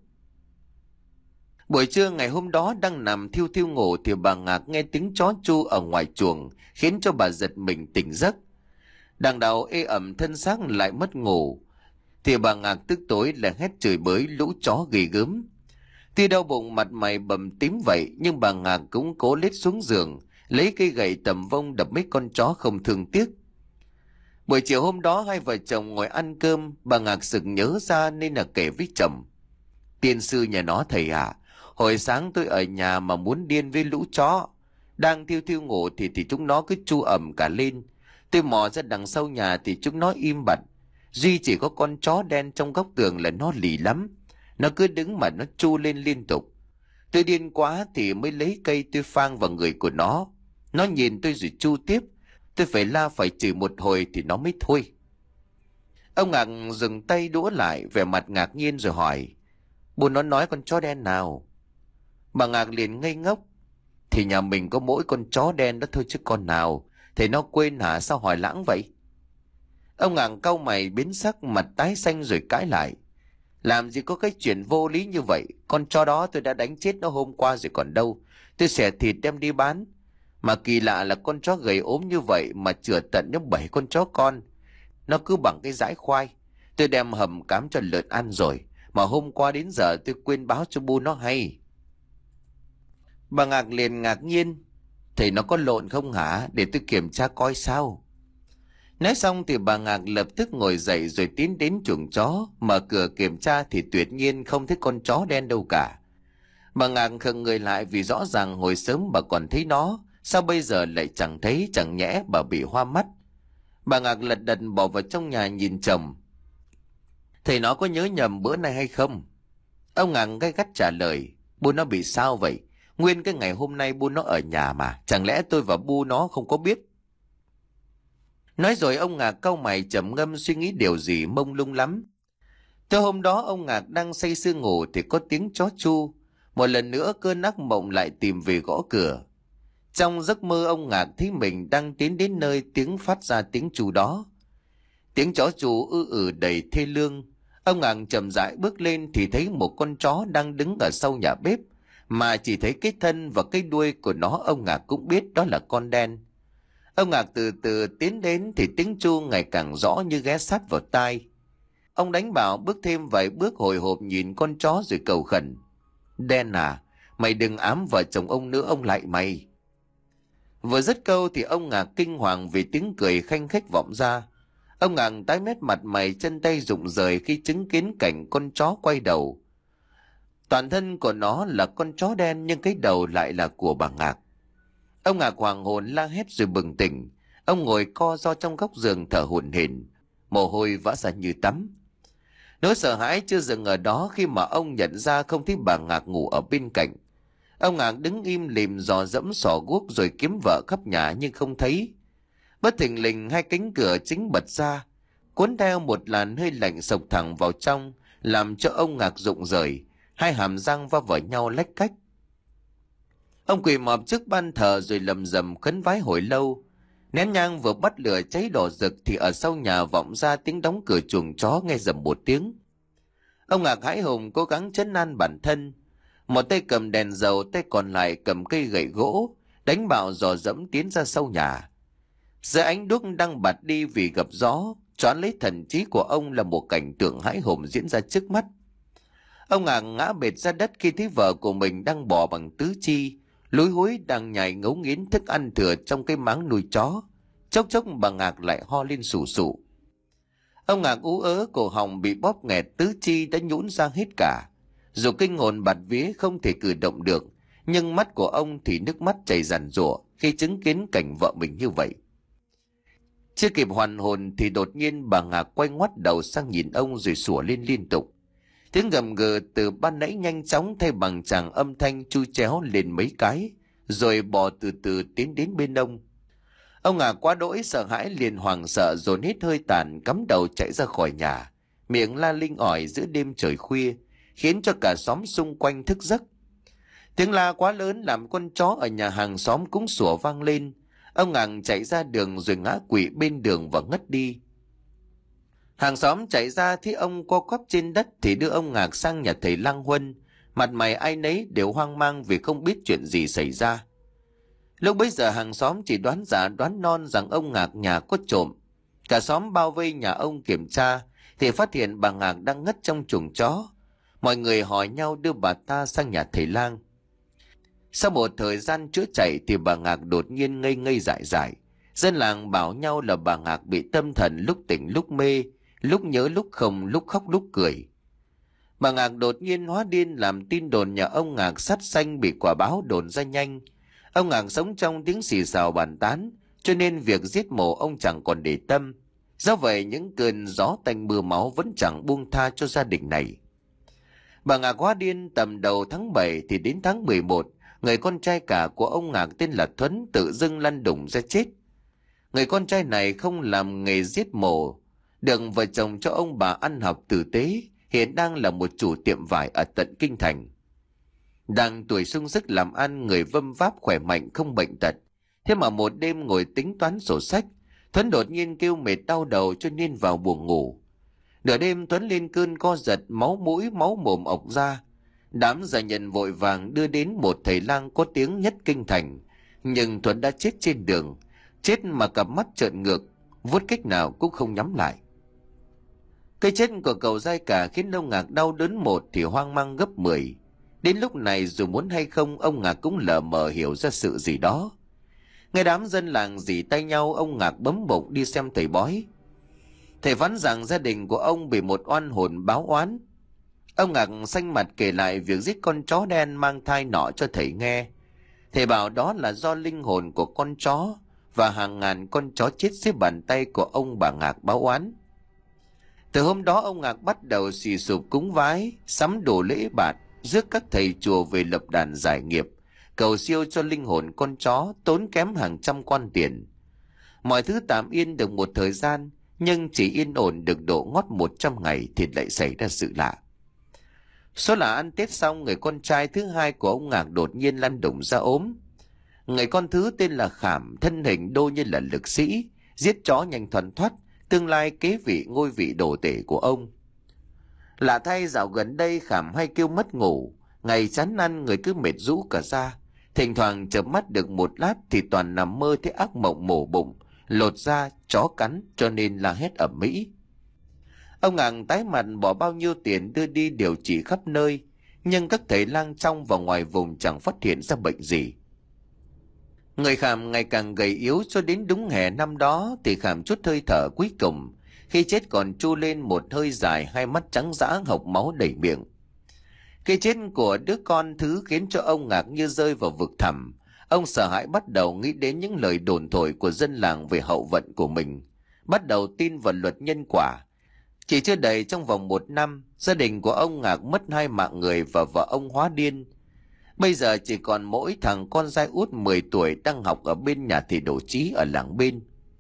A: Buổi trưa ngày hôm đó đang nằm thiêu thiêu ngủ thì bà Ngạc nghe tiếng chó chu ở ngoài chuồng, khiến cho bà giật mình tỉnh giấc. Đằng đầu ê ẩm thân xác lại mất ngủ, thì bà Ngạc tức tối là hét chửi bới lũ chó ghê gớm. Tuy đau bụng mặt mày bầm tím vậy, nhưng bà Ngạc cũng cố lết xuống giường, lấy cây gậy tầm vông đập mấy con chó không thương tiếc. Buổi chiều hôm đó hai vợ chồng ngồi ăn cơm, bà Ngạc sực nhớ ra nên là kể với chồng. Tiên sư nhà nó thầy à, hồi sáng tôi ở nhà mà muốn điên với lũ chó. Đang thiêu thiêu ngủ thì thì chúng nó cứ chu ầm cả lên. Tôi mò ra đằng sau nhà thì chúng nó im bặt. Duy chỉ có con chó đen trong góc tường là nó lì lắm. Nó cứ đứng mà nó chu lên liên tục. Tôi điên quá thì mới lấy cây tôi phang vào người của nó. Nó nhìn tôi rồi chu tiếp. Tôi phải la phải chửi một hồi thì nó mới thôi. Ông Ngạc dừng tay đũa lại, vẻ mặt ngạc nhiên rồi hỏi: Bố nó nói con chó đen nào? Bà Ngạc liền ngây ngốc. Thì nhà mình có mỗi con chó đen đó thôi chứ con nào. Thầy nó quên hả, sao hỏi lãng vậy? Ông Ngạc cau mày biến sắc, mặt tái xanh rồi cãi lại: Làm gì có cái chuyện vô lý như vậy. Con chó đó tôi đã đánh chết nó hôm qua rồi còn đâu. Tôi xẻ thịt đem đi bán. Mà kỳ lạ là con chó gầy ốm như vậy mà chừa tận đến bảy con chó con. Nó cứ bằng cái dãi khoai. Tôi đem hầm cám cho lợn ăn rồi, mà hôm qua đến giờ tôi quên báo cho bu nó hay. Bà Ngạc liền ngạc nhiên: Thầy nó có lộn không hả? Để tôi kiểm tra coi sao. Nói xong thì bà Ngạc lập tức ngồi dậy rồi tiến đến chuồng chó, mở cửa kiểm tra thì tuyệt nhiên không thấy con chó đen đâu cả. Bà Ngạc khựng người lại vì rõ ràng hồi sớm bà còn thấy nó, sao bây giờ lại chẳng thấy chẳng nhẽ bà bị hoa mắt. Bà Ngạc lật đật bỏ vào trong nhà nhìn chồng: Thầy nó có nhớ nhầm bữa nay hay không? Ông Ngạc gay gắt trả lời: Bu nó bị sao vậy? Nguyên cái ngày hôm nay bu nó ở nhà mà, chẳng lẽ tôi và bu nó không có biết? Nói rồi ông Ngạc cau mày trầm ngâm suy nghĩ điều gì mông lung lắm. Tới hôm đó ông Ngạc đang say sưa ngủ thì có tiếng chó chu. Một lần nữa cơn ác mộng lại tìm về gõ cửa. Trong giấc mơ ông Ngạc thấy mình đang tiến đến nơi tiếng phát ra tiếng chu đó. Tiếng chó chu ư ử đầy thê lương. Ông Ngạc chậm rãi bước lên thì thấy một con chó đang đứng ở sau nhà bếp, mà chỉ thấy cái thân và cái đuôi của nó ông Ngạc cũng biết đó là con đen. Ông Ngạc từ từ tiến đến thì tiếng chu ngày càng rõ như ghé sát vào tai. Ông đánh bảo bước thêm vài bước hồi hộp nhìn con chó rồi cầu khẩn: Đen à, mày đừng ám vợ chồng ông nữa, ông lại mày. Vừa dứt câu thì ông Ngạc kinh hoàng vì tiếng cười khanh khách vọng ra. Ông Ngạc tái mét mặt mày chân tay rụng rời khi chứng kiến cảnh con chó quay đầu. Toàn thân của nó là con chó đen nhưng cái đầu lại là của bà Ngạc. Ông Ngạc hoàng hồn la hét rồi bừng tỉnh. Ông ngồi co ro trong góc giường thở hổn hển, mồ hôi vã ra như tắm. Nỗi sợ hãi chưa dừng ở đó khi mà ông nhận ra không thấy bà Ngạc ngủ ở bên cạnh. Ông Ngạc đứng im lìm dò dẫm xỏ guốc rồi kiếm vợ khắp nhà nhưng không thấy. Bất thình lình hai cánh cửa chính bật ra, cuốn theo một làn hơi lạnh sộc thẳng vào trong, làm cho ông Ngạc rụng rời, hai hàm răng va vào nhau lách cách. Ông quỳ mọp trước ban thờ rồi lầm rầm khấn vái hồi lâu. Nén nhang vừa bắt lửa cháy đỏ rực thì ở sau nhà vọng ra tiếng đóng cửa chuồng chó nghe rầm một tiếng. Ông Ngạc hãi hùng cố gắng trấn an bản thân. Một tay cầm đèn dầu, tay còn lại cầm cây gậy gỗ, đánh bạo dò dẫm tiến ra sau nhà. Giữa ánh đuốc đang bạt đi vì gặp gió, choán lấy thần trí của ông là một cảnh tượng hãi hùng diễn ra trước mắt. Ông Ngạc ngã bệt ra đất khi thấy vợ của mình đang bò bằng tứ chi, lúi húi đang nhai ngấu nghiến thức ăn thừa trong cái máng nuôi chó. Chốc chốc bà Ngạc lại ho lên sù sụ. Ông Ngạc ú ớ, cổ họng bị bóp nghẹt, tứ chi đã nhũn ra hết cả. Dù kinh hồn bạt vía không thể cử động được, nhưng mắt của ông thì nước mắt chảy ràn rụa khi chứng kiến cảnh vợ mình như vậy. Chưa kịp hoàn hồn thì đột nhiên bà Ngạc quay ngoắt đầu sang nhìn ông rồi sủa lên liên tục. Tiếng gầm gừ từ ban nãy nhanh chóng thay bằng tràng âm thanh chu chéo lên mấy cái, rồi bò từ từ tiến đến bên ông. Ông Ngạc quá đỗi sợ hãi liền hoảng sợ dồn hết hơi tàn, cắm đầu chạy ra khỏi nhà, miệng la linh ỏi giữa đêm trời khuya, khiến cho cả xóm xung quanh thức giấc. Tiếng la quá lớn làm con chó ở nhà hàng xóm cũng sủa vang lên. Ông Ngạc chạy ra đường rồi ngã quỵ bên đường và ngất đi. Hàng xóm chạy ra thấy ông co quắp trên đất thì đưa ông Ngạc sang nhà thầy Lang Huân. Mặt mày ai nấy đều hoang mang vì không biết chuyện gì xảy ra. Lúc bấy giờ hàng xóm chỉ đoán giả đoán non rằng ông Ngạc nhà có trộm. Cả xóm bao vây nhà ông kiểm tra thì phát hiện bà Ngạc đang ngất trong chuồng chó. Mọi người hỏi nhau đưa bà ta sang nhà thầy Lang. Sau một thời gian chữa chạy thì bà Ngạc đột nhiên ngây ngây dại dại. Dân làng bảo nhau là bà Ngạc bị tâm thần, lúc tỉnh lúc mê, lúc nhớ lúc không, lúc khóc lúc cười. Bà Ngạc đột nhiên hóa điên làm tin đồn nhà ông Ngạc sát sanh bị quả báo đồn ra nhanh. Ông Ngạc sống trong tiếng xì xào bàn tán, cho nên việc giết mổ ông chẳng còn để tâm. Do vậy những cơn gió tanh mưa máu vẫn chẳng buông tha cho gia đình này. Bà Ngạc hóa điên tầm đầu tháng bảy thì đến tháng mười một, người con trai cả của ông Ngạc tên là Thuấn tự dưng lăn đùng ra chết. Người con trai này không làm nghề giết mổ, được vợ chồng cho ông bà ăn học tử tế, hiện đang là một chủ tiệm vải ở tận kinh thành. Đang tuổi sung sức làm ăn, người vâm váp khỏe mạnh không bệnh tật. Thế mà một đêm ngồi tính toán sổ sách, Thuấn đột nhiên kêu mệt đau đầu cho nên vào buồng ngủ. Nửa đêm Tuấn lên cơn co giật, máu mũi máu mồm ọc ra. Đám gia nhân vội vàng đưa đến một thầy lang có tiếng nhất kinh thành, nhưng Tuấn đã chết trên đường, chết mà cặp mắt trợn ngược, vuốt cách nào cũng không nhắm lại. Cái chết của cậu giai cả khiến ông Ngạc đau đớn một thì hoang mang gấp mười. Đến lúc này dù muốn hay không, ông Ngạc cũng lờ mờ hiểu ra sự gì đó. Nghe đám dân làng rỉ tay nhau, ông Ngạc bấm bụng đi xem thầy bói. Thầy phán rằng gia đình của ông bị một oan hồn báo oán. Ông Ngạc xanh mặt kể lại việc giết con chó đen mang thai nọ cho thầy nghe. Thầy bảo đó là do linh hồn của con chó và hàng ngàn con chó chết dưới bàn tay của ông bà Ngạc báo oán. Từ hôm đó ông Ngạc bắt đầu xì sụp cúng vái, sắm đồ lễ bạt, rước các thầy chùa về lập đàn giải nghiệp, cầu siêu cho linh hồn con chó, tốn kém hàng trăm quan tiền. Mọi thứ tạm yên được một thời gian, nhưng chỉ yên ổn được độ ngót một trăm ngày thì lại xảy ra sự lạ. Số là ăn Tết xong, người con trai thứ hai của ông Ngạc đột nhiên lăn đùng ra ốm. Người con thứ tên là Khảm, thân hình đô như là lực sĩ, giết chó nhanh thoăn thoắt, tương lai kế vị ngôi vị đồ tể của ông. Lạ thay dạo gần đây Khảm hay kêu mất ngủ, ngày chán ăn người cứ mệt rũ cả da. Thỉnh thoảng chợp mắt được một lát thì toàn nằm mơ thấy ác mộng mổ bụng, lột da, chó cắn, cho nên la hét ầm ĩ. Ông Ngạc tái mặt bỏ bao nhiêu tiền đưa đi điều trị khắp nơi, nhưng các thầy lang trong và ngoài vùng chẳng phát hiện ra bệnh gì. Người Khảm ngày càng gầy yếu, cho đến đúng hè năm đó thì Khảm chút hơi thở cuối cùng, khi chết còn tru lên một hơi dài, hai mắt trắng dã hộc máu đầy miệng. Cái chết của đứa con thứ khiến cho ông Ngạc như rơi vào vực thẳm. Ông sợ hãi bắt đầu nghĩ đến những lời đồn thổi của dân làng về hậu vận của mình, bắt đầu tin vào luật nhân quả. Chỉ chưa đầy trong vòng một năm, gia đình của ông Ngạc mất hai mạng người và vợ ông hóa điên. Bây giờ chỉ còn mỗi thằng con trai út mười tuổi đang học ở bên nhà thầy Đỗ Chí ở làng bên.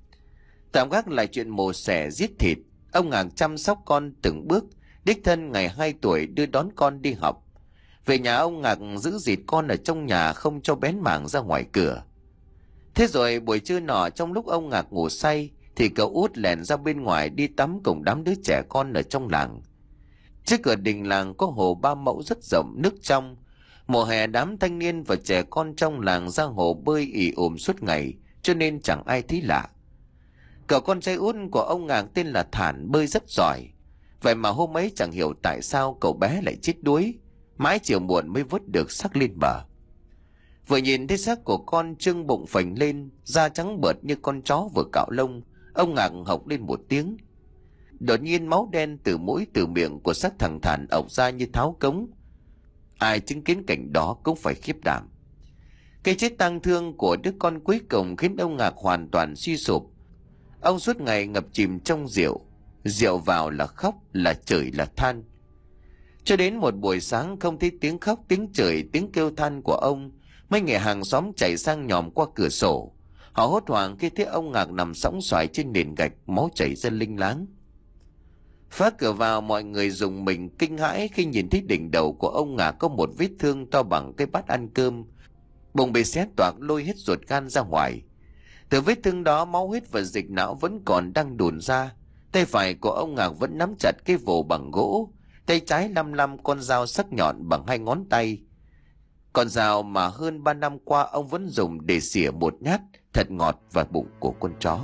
A: Tạm gác lại chuyện mổ xẻ giết thịt, ông Ngạc chăm sóc con từng bước, đích thân ngày hai tuổi đưa đón con đi học. Về nhà ông Ngạc giữ dịt con ở trong nhà, không cho bén mảng ra ngoài cửa. Thế rồi buổi trưa nọ, trong lúc ông Ngạc ngủ say thì cậu út lẻn ra bên ngoài đi tắm cùng đám đứa trẻ con ở trong làng. Trước cửa đình làng có hồ ba mẫu rất rộng, nước trong. Mùa hè đám thanh niên và trẻ con trong làng ra hồ bơi ì ùm suốt ngày, cho nên chẳng ai thấy lạ. Cậu con trai út của ông Ngạc tên là Thản bơi rất giỏi. Vậy mà hôm ấy chẳng hiểu tại sao cậu bé lại chết đuối, mãi chiều muộn mới vớt được xác lên bờ. Vừa nhìn thấy xác của con trương bụng phình lên, da trắng bợt như con chó vừa cạo lông, ông Ngạc hộc lên một tiếng. Đột nhiên máu đen từ mũi từ miệng của xác thằng Thản ộc ra như tháo cống. Ai chứng kiến cảnh đó cũng phải khiếp đảm. Cái chết tang thương của đứa con cuối cùng khiến ông Ngạc hoàn toàn suy sụp. Ông suốt ngày ngập chìm trong rượu, rượu vào là khóc, là chửi, là than. Cho đến một buổi sáng không thấy tiếng khóc, tiếng chửi, tiếng kêu than của ông, mấy người hàng xóm chạy sang nhòm qua cửa sổ. Họ hốt hoảng khi thấy ông Ngạc nằm sõng soài trên nền gạch, máu chảy ra linh láng. Phá cửa vào, mọi người rùng mình kinh hãi khi nhìn thấy đỉnh đầu của ông Ngạc có một vết thương to bằng cái bát ăn cơm. Bụng bị xé toạc lôi hết ruột gan ra ngoài. Từ vết thương đó, máu huyết và dịch não vẫn còn đang đùn ra. Tay phải của ông Ngạc vẫn nắm chặt cái vồ bằng gỗ, tay trái lăm lăm con dao sắc nhọn bằng hai ngón tay. Con dao mà hơn ba năm qua ông vẫn dùng để xỉa một nhát thật ngọt vào bụng của con chó.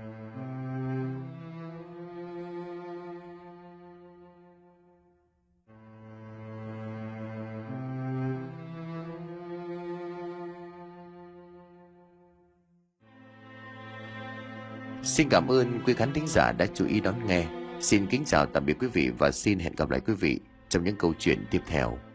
A: Xin cảm ơn quý khán thính giả đã chú ý đón nghe. Xin kính chào tạm biệt quý vị và xin hẹn gặp lại quý vị trong những câu chuyện tiếp theo.